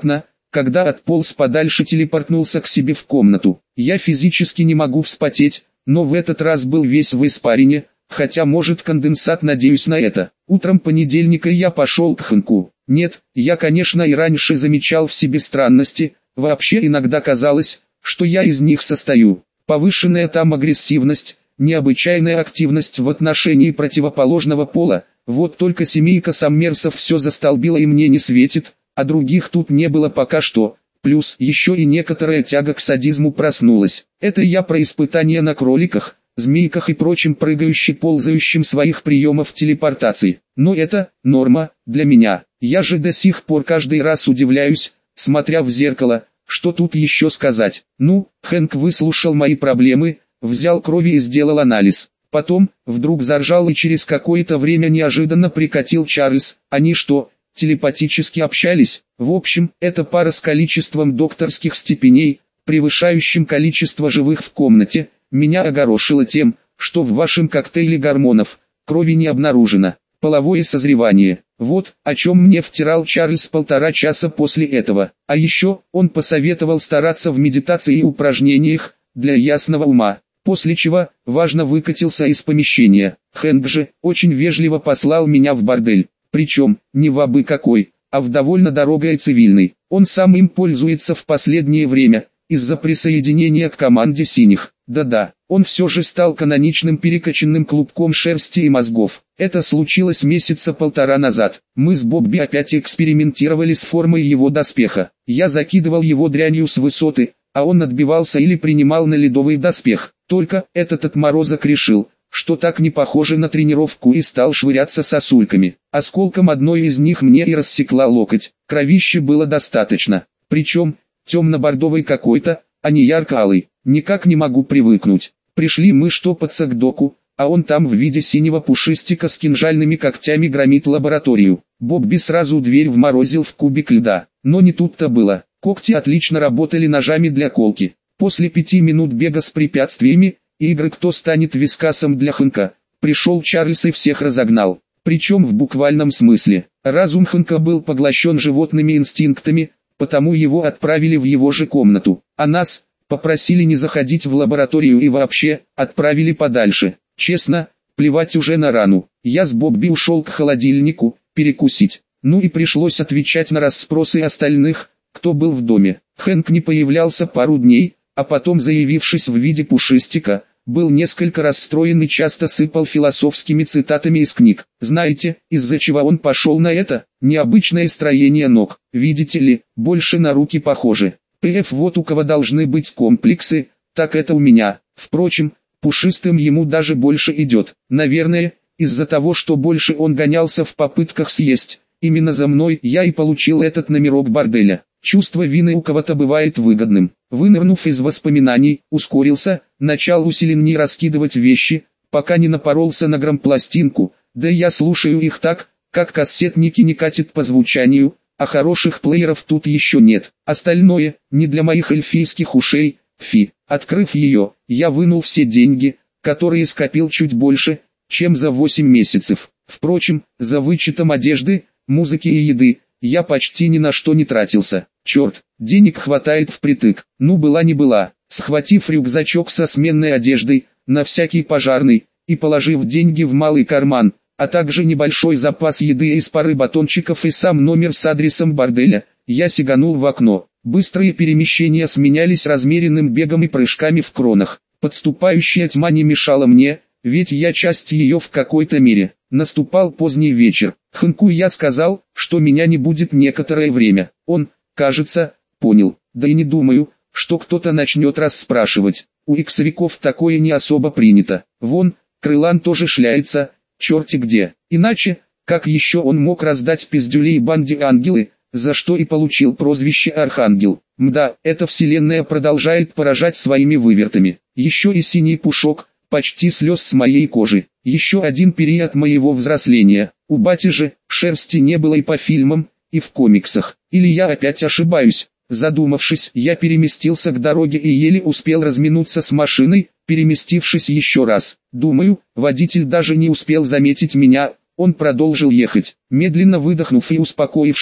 Speaker 1: когда отполз подальше, телепортнулся к себе в комнату. Я физически не могу вспотеть, но в этот раз был весь в испарине, хотя может конденсат, надеюсь на это. Утром понедельника я пошел к Хэнку. Нет, я конечно и раньше замечал в себе странности, вообще иногда казалось, что я из них состою. Повышенная там агрессивность, необычайная активность в отношении противоположного пола, вот только семейка саммерсов все застолбила и мне не светит, а других тут не было пока что. Плюс еще и некоторая тяга к садизму проснулась. Это я про испытания на кроликах, змейках и прочим прыгающим-ползающим своих приемов телепортации. Но это норма для меня. Я же до сих пор каждый раз удивляюсь, смотря в зеркало, что тут еще сказать. Ну, Хэнк выслушал мои проблемы, взял крови и сделал анализ. Потом, вдруг заржал и через какое-то время неожиданно прикатил Чарльз. Они что, телепатически общались? В общем, эта пара с количеством докторских степеней, превышающим количество живых в комнате, меня огорошила тем, что в вашем коктейле гормонов крови не обнаружено. Половое созревание. Вот, о чем мне втирал Чарльз полтора часа после этого. А еще, он посоветовал стараться в медитации и упражнениях, для ясного ума. После чего, важно, выкатился из помещения. Хэнк же, очень вежливо послал меня в бордель. Причем, не в абы какой, а в довольно дорогой и цивильный. Он сам им пользуется в последнее время, из-за присоединения к команде синих. Да-да, он все же стал каноничным перекачанным клубком шерсти и мозгов. Это случилось месяца полтора назад. Мы с Бобби опять экспериментировали с формой его доспеха. Я закидывал его дрянью с высоты, а он отбивался или принимал на ледовый доспех. Только этот отморозок решил, что так не похоже на тренировку, и стал швыряться сосульками. Осколком одной из них мне и рассекла локоть. Кровищи было достаточно. Причем, темно-бордовый какой-то, а не ярко-алый. Никак не могу привыкнуть. Пришли мы штопаться к доку, а он там в виде синего пушистика с кинжальными когтями громит лабораторию. Бобби сразу дверь вморозил в кубик льда. Но не тут-то было. Когти отлично работали ножами для колки. После пяти минут бега с препятствиями, и игры «Кто станет вискасом» для Хэнка, пришел Чарльз и всех разогнал. Причем в буквальном смысле. Разум Хэнка был поглощен животными инстинктами, потому его отправили в его же комнату. А нас попросили не заходить в лабораторию и вообще отправили подальше. Честно, плевать уже на рану. Я с Бобби ушел к холодильнику перекусить. Ну и пришлось отвечать на расспросы остальных, кто был в доме. Хэнк не появлялся пару дней, а потом, заявившись в виде пушистика, был несколько расстроен и часто сыпал философскими цитатами из книг. Знаете, из-за чего он пошел на это? Необычное строение ног, видите ли, больше на руки похоже. Пф, вот у кого должны быть комплексы, так это у меня. Впрочем, пушистым ему даже больше идет. Наверное, из-за того, что больше он гонялся в попытках съесть. Именно за мной я и получил этот номерок борделя. Чувство вины у кого-то бывает выгодным. Вынырнув из воспоминаний, ускорился, начал усиленнее раскидывать вещи, пока не напоролся на грампластинку, да я слушаю их так, как кассетники не катят по звучанию, а хороших плееров тут еще нет. Остальное, не для моих эльфийских ушей, фи. Открыв ее, я вынул все деньги, которые скопил чуть больше, чем за восемь месяцев. Впрочем, за вычетом одежды, музыки и еды, я почти ни на что не тратился. Черт, денег хватает впритык. Ну была не была. Схватив рюкзачок со сменной одеждой, на всякий пожарный, и положив деньги в малый карман, а также небольшой запас еды из пары батончиков и сам номер с адресом борделя, я сиганул в окно. Быстрые перемещения сменялись размеренным бегом и прыжками в кронах. Подступающая тьма не мешала мне, ведь я часть ее в какой-то мере. Наступал поздний вечер. Хэнку я сказал, что меня не будет некоторое время. Он, кажется, понял. Да и не думаю, что кто-то начнет расспрашивать. У иксовиков такое не особо принято. Вон, Крылан тоже шляется, черти где. Иначе, как еще он мог раздать пиздюлей банде ангелы, за что и получил прозвище Архангел. Мда, эта вселенная продолжает поражать своими вывертами. Еще и синий пушок, почти слез с моей кожи. Еще один период моего взросления. У бати же, шерсти не было и по фильмам, и в комиксах. Или я опять ошибаюсь? Задумавшись, я переместился к дороге и еле успел разминуться с машиной, переместившись еще раз. Думаю, водитель даже не успел заметить меня, он продолжил ехать. Медленно выдохнув и успокоившись,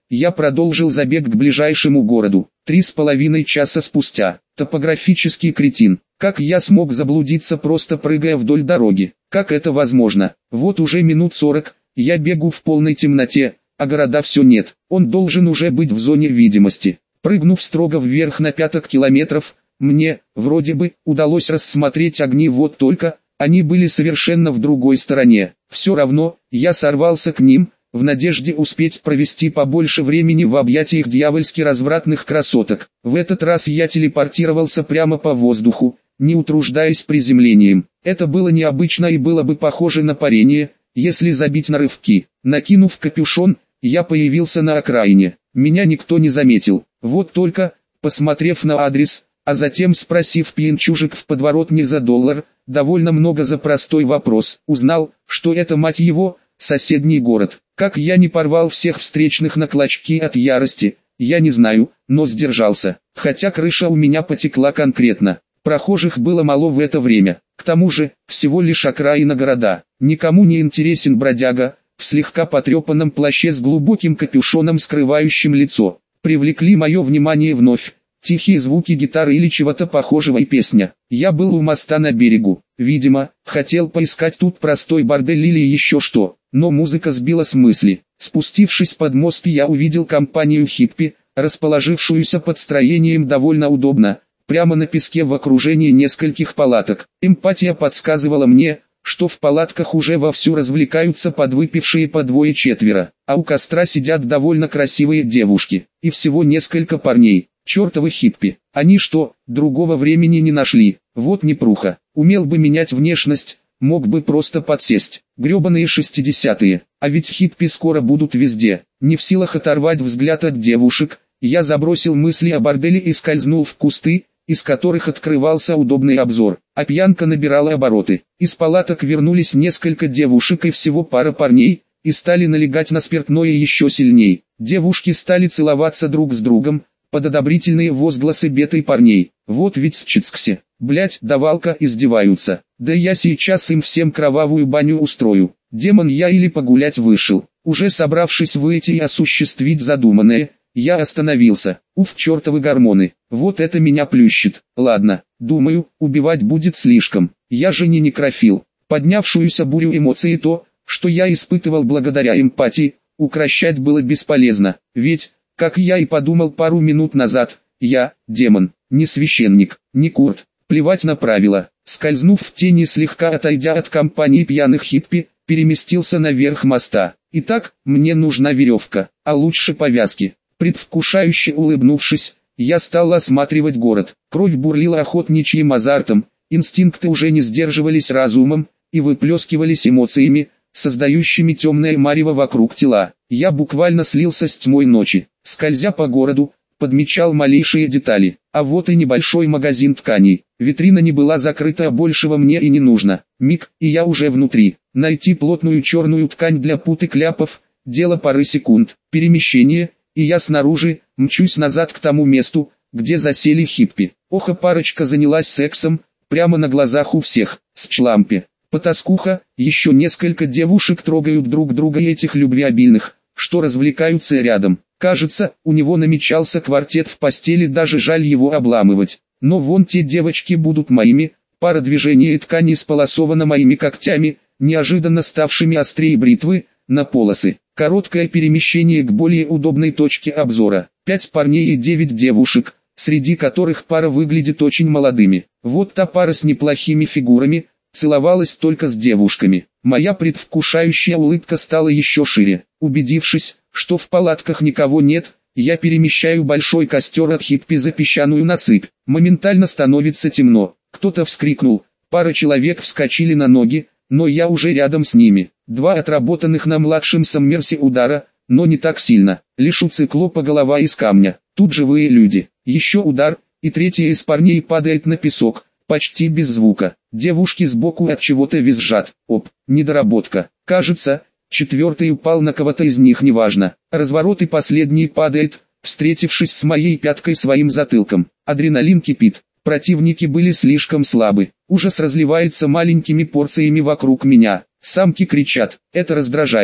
Speaker 1: я продолжил забег к ближайшему городу. Три с половиной часа спустя. Топографический кретин. Как я смог заблудиться, просто прыгая вдоль дороги? Как это возможно? Вот уже минут сорок, я бегу в полной темноте, а города все нет. Он должен уже быть в зоне видимости. Прыгнув строго вверх на пяток километров, мне, вроде бы, удалось рассмотреть огни, вот только, они были совершенно в другой стороне. Все равно, я сорвался к ним, в надежде успеть провести побольше времени в объятиях дьявольски развратных красоток. В этот раз я телепортировался прямо по воздуху, не утруждаясь приземлением. Это было необычно и было бы похоже на парение, если забить на рывки. Накинув капюшон, я появился на окраине. Меня никто не заметил. Вот только, посмотрев на адрес, а затем спросив пьянчужек в подворотне за доллар, довольно много за простой вопрос, узнал, что это, мать его, соседний город. Как я не порвал всех встречных на клочки от ярости, я не знаю, но сдержался. Хотя крыша у меня потекла конкретно. Прохожих было мало в это время. К тому же, всего лишь окраина города. Никому не интересен бродяга, в слегка потрепанном плаще с глубоким капюшоном, скрывающим лицо. Привлекли мое внимание вновь тихие звуки гитары или чего-то похожего и песня. Я был у моста на берегу. Видимо, хотел поискать тут простой бордель или еще что, но музыка сбила с мысли. Спустившись под мост, я увидел компанию хиппи, расположившуюся под строением довольно удобно, прямо на песке в окружении нескольких палаток. Эмпатия подсказывала мне, что в палатках уже вовсю развлекаются подвыпившие по двое-четверо, а у костра сидят довольно красивые девушки, и всего несколько парней. Чертовы хиппи, они что, другого времени не нашли? Вот непруха, умел бы менять внешность, мог бы просто подсесть. Гребаные шестидесятые, а ведь хиппи скоро будут везде. Не в силах оторвать взгляд от девушек, я забросил мысли о борделе и скользнул в кусты, из которых открывался удобный обзор, а пьянка набирала обороты. Из палаток вернулись несколько девушек и всего пара парней, и стали налегать на спиртное еще сильней. Девушки стали целоваться друг с другом, под одобрительные возгласы бетой парней. Вот ведь считскси, блять, давалка, издеваются. Да я сейчас им всем кровавую баню устрою. Демон я или погулять вышел. Уже собравшись выйти и осуществить задуманное, я остановился. Уф, чертовы гормоны, вот это меня плющит. Ладно, думаю, убивать будет слишком. Я же не некрофил. Поднявшуюся бурю эмоций и то, что я испытывал благодаря эмпатии, укрощать было бесполезно. Ведь, как я и подумал пару минут назад, я, демон, не священник, не курт, плевать на правила. Скользнув в тени, слегка отойдя от компании пьяных хиппи, переместился наверх моста. Итак, мне нужна веревка, а лучше повязки. Предвкушающе улыбнувшись, я стал осматривать город. Кровь бурлила охотничьим азартом, инстинкты уже не сдерживались разумом и выплескивались эмоциями, создающими темное марево вокруг тела. Я буквально слился с тьмой ночи, скользя по городу, подмечал малейшие детали. А вот и небольшой магазин тканей. Витрина не была закрыта, а большего мне и не нужно. Миг, и я уже внутри. Найти плотную черную ткань для пут и кляпов – дело пары секунд. Перемещение, и я снаружи, мчусь назад к тому месту, где засели хиппи. Ох, а парочка занялась сексом, прямо на глазах у всех, с члампи. Потаскуха, еще несколько девушек трогают друг друга и этих любвеобильных, что развлекаются рядом. Кажется, у него намечался квартет в постели, даже жаль его обламывать. Но вон те девочки будут моими, пара движений и ткани сполосована моими когтями, неожиданно ставшими острее бритвы, на полосы. Короткое перемещение к более удобной точке обзора. Пять парней и девять девушек, среди которых пара выглядит очень молодыми. Вот та пара с неплохими фигурами, целовалась только с девушками. Моя предвкушающая улыбка стала еще шире. Убедившись, что в палатках никого нет, я перемещаю большой костер от хиппи за песчаную насыпь. Моментально становится темно. Кто-то вскрикнул, пара человек вскочили на ноги, но я уже рядом с ними. Два отработанных на младшем Саммерсе удара, но не так сильно. Лишь у циклопа голова из камня. Тут живые люди. Еще удар, и третий из парней падает на песок, почти без звука. Девушки сбоку от чего-то визжат. Оп, недоработка. Кажется, четвертый упал на кого-то из них, неважно. Разворот, и последний падает, встретившись с моей пяткой своим затылком. Адреналин кипит. Противники были слишком слабы. Ужас разливается маленькими порциями вокруг меня. Самки кричат. Это раздражает.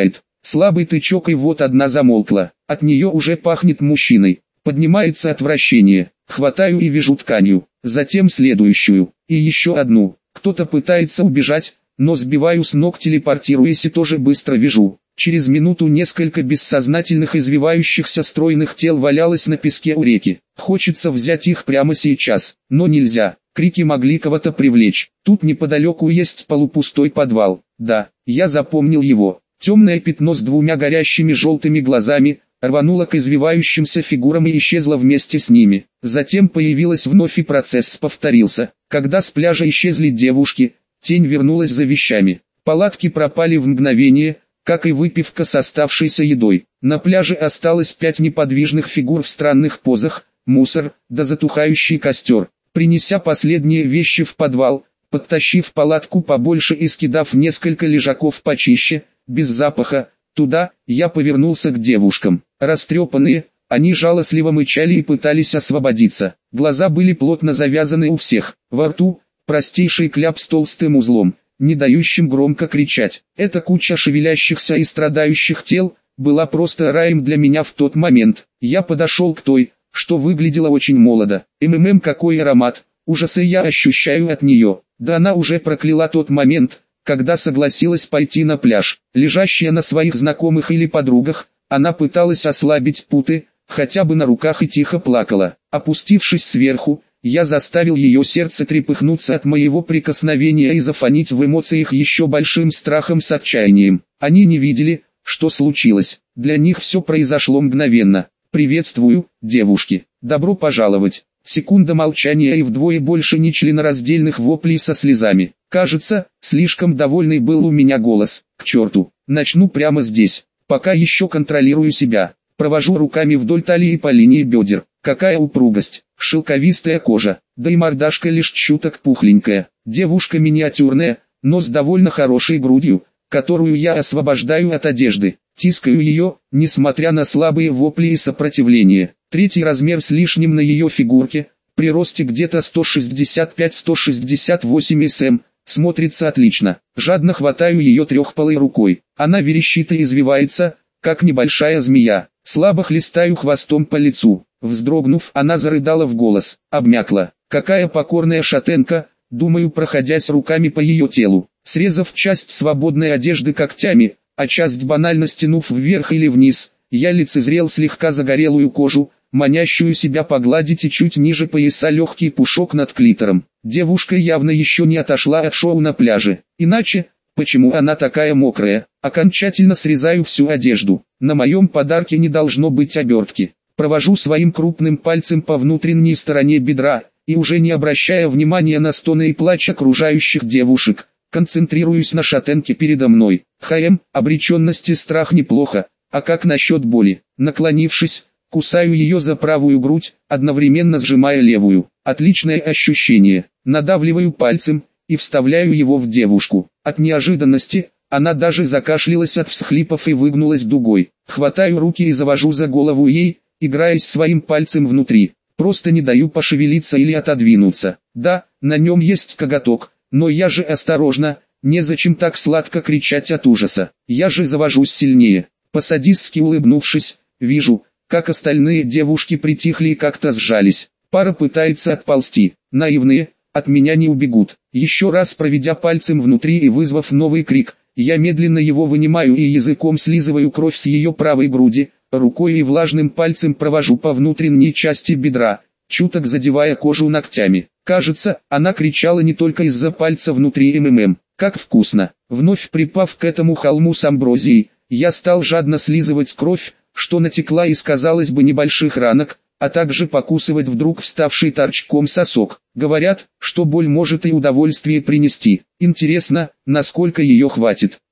Speaker 1: Слабый тычок, и вот одна замолкла. От нее уже пахнет мужчиной. Поднимается отвращение. Хватаю и вяжу тканью. Затем следующую. И еще одну. Кто-то пытается убежать, но сбиваю с ног, телепортируясь, и тоже быстро вяжу. Через минуту несколько бессознательных извивающихся стройных тел валялось на песке у реки. Хочется взять их прямо сейчас, но нельзя. Крики могли кого-то привлечь. Тут неподалеку есть полупустой подвал. Да, я запомнил его. Темное пятно с двумя горящими желтыми глазами рвануло к извивающимся фигурам и исчезло вместе с ними. Затем появилась вновь, и процесс повторился. Когда с пляжа исчезли девушки, тень вернулась за вещами. Палатки пропали в мгновение, как и выпивка с оставшейся едой. На пляже осталось пять неподвижных фигур в странных позах, мусор, да затухающий костер. Принеся последние вещи в подвал, подтащив палатку побольше и скидав несколько лежаков почище, без запаха, туда, я повернулся к девушкам. Растрепанные, они жалостливо мычали и пытались освободиться. Глаза были плотно завязаны у всех. Во рту простейший кляп с толстым узлом, не дающим громко кричать. Эта куча шевелящихся и страдающих тел была просто раем для меня в тот момент. Я подошел к той, что выглядела очень молодо. МММ, какой аромат, ужаса я ощущаю от нее. Да она уже прокляла тот момент, когда согласилась пойти на пляж. Лежащая на своих знакомых или подругах, она пыталась ослабить путы, хотя бы на руках, и тихо плакала. Опустившись сверху, я заставил ее сердце трепыхнуться от моего прикосновения и зафонить в эмоциях еще большим страхом с отчаянием. Они не видели, что случилось. Для них все произошло мгновенно. «Приветствую, девушки. Добро пожаловать». Секунда молчания, и вдвое больше нечленораздельных воплей со слезами. Кажется, слишком довольный был у меня голос. К черту, начну прямо здесь. Пока еще контролирую себя. Провожу руками вдоль талии по линии бедер. Какая упругость, шелковистая кожа, да и мордашка лишь чуток пухленькая. Девушка миниатюрная, но с довольно хорошей грудью, которую я освобождаю от одежды. Тискаю ее, несмотря на слабые вопли и сопротивление. Третий размер с лишним на ее фигурке, при росте где-то сто шестьдесят пять — сто шестьдесят восемь сантиметров, смотрится отлично. Жадно хватаю ее трехпалой рукой. Она верещит и извивается, как небольшая змея. Слабо хлестаю хвостом по лицу. Вздрогнув, она зарыдала в голос, обмякла. Какая покорная шатенка, думаю, проходясь руками по ее телу. Срезав часть свободной одежды когтями, а часть банально стянув вверх или вниз, я лицезрел слегка загорелую кожу, манящую себя погладить, и чуть ниже пояса легкий пушок над клитором. Девушка явно еще не отошла от шоу на пляже. Иначе, почему она такая мокрая? Окончательно срезаю всю одежду. На моем подарке не должно быть обертки. Провожу своим крупным пальцем по внутренней стороне бедра, и уже не обращая внимания на стоны и плач окружающих девушек, концентрируюсь на шатенке передо мной. ХМ, обреченность и страх неплохо, а как насчет боли? Наклонившись, кусаю ее за правую грудь, одновременно сжимая левую. Отличное ощущение. Надавливаю пальцем и вставляю его в девушку. От неожиданности она даже закашлялась от всхлипов и выгнулась дугой. Хватаю руки и завожу за голову ей, играясь своим пальцем внутри. Просто не даю пошевелиться или отодвинуться. Да, на нем есть коготок, но я же осторожно, незачем так сладко кричать от ужаса. Я же завожусь сильнее. По-садистски улыбнувшись, вижу, как остальные девушки притихли и как-то сжались. Пара пытается отползти. Наивные, от меня не убегут. Еще раз проведя пальцем внутри и вызвав новый крик, я медленно его вынимаю и языком слизываю кровь с ее правой груди, рукой и влажным пальцем провожу по внутренней части бедра, чуток задевая кожу ногтями. Кажется, она кричала не только из-за пальца внутри МММ. Как вкусно! Вновь припав к этому холму с амброзией, я стал жадно слизывать кровь, что натекла из, казалось бы, небольших ранок, а также покусывать вдруг вставший торчком сосок. Говорят, что боль может и удовольствие принести. Интересно, насколько ее хватит.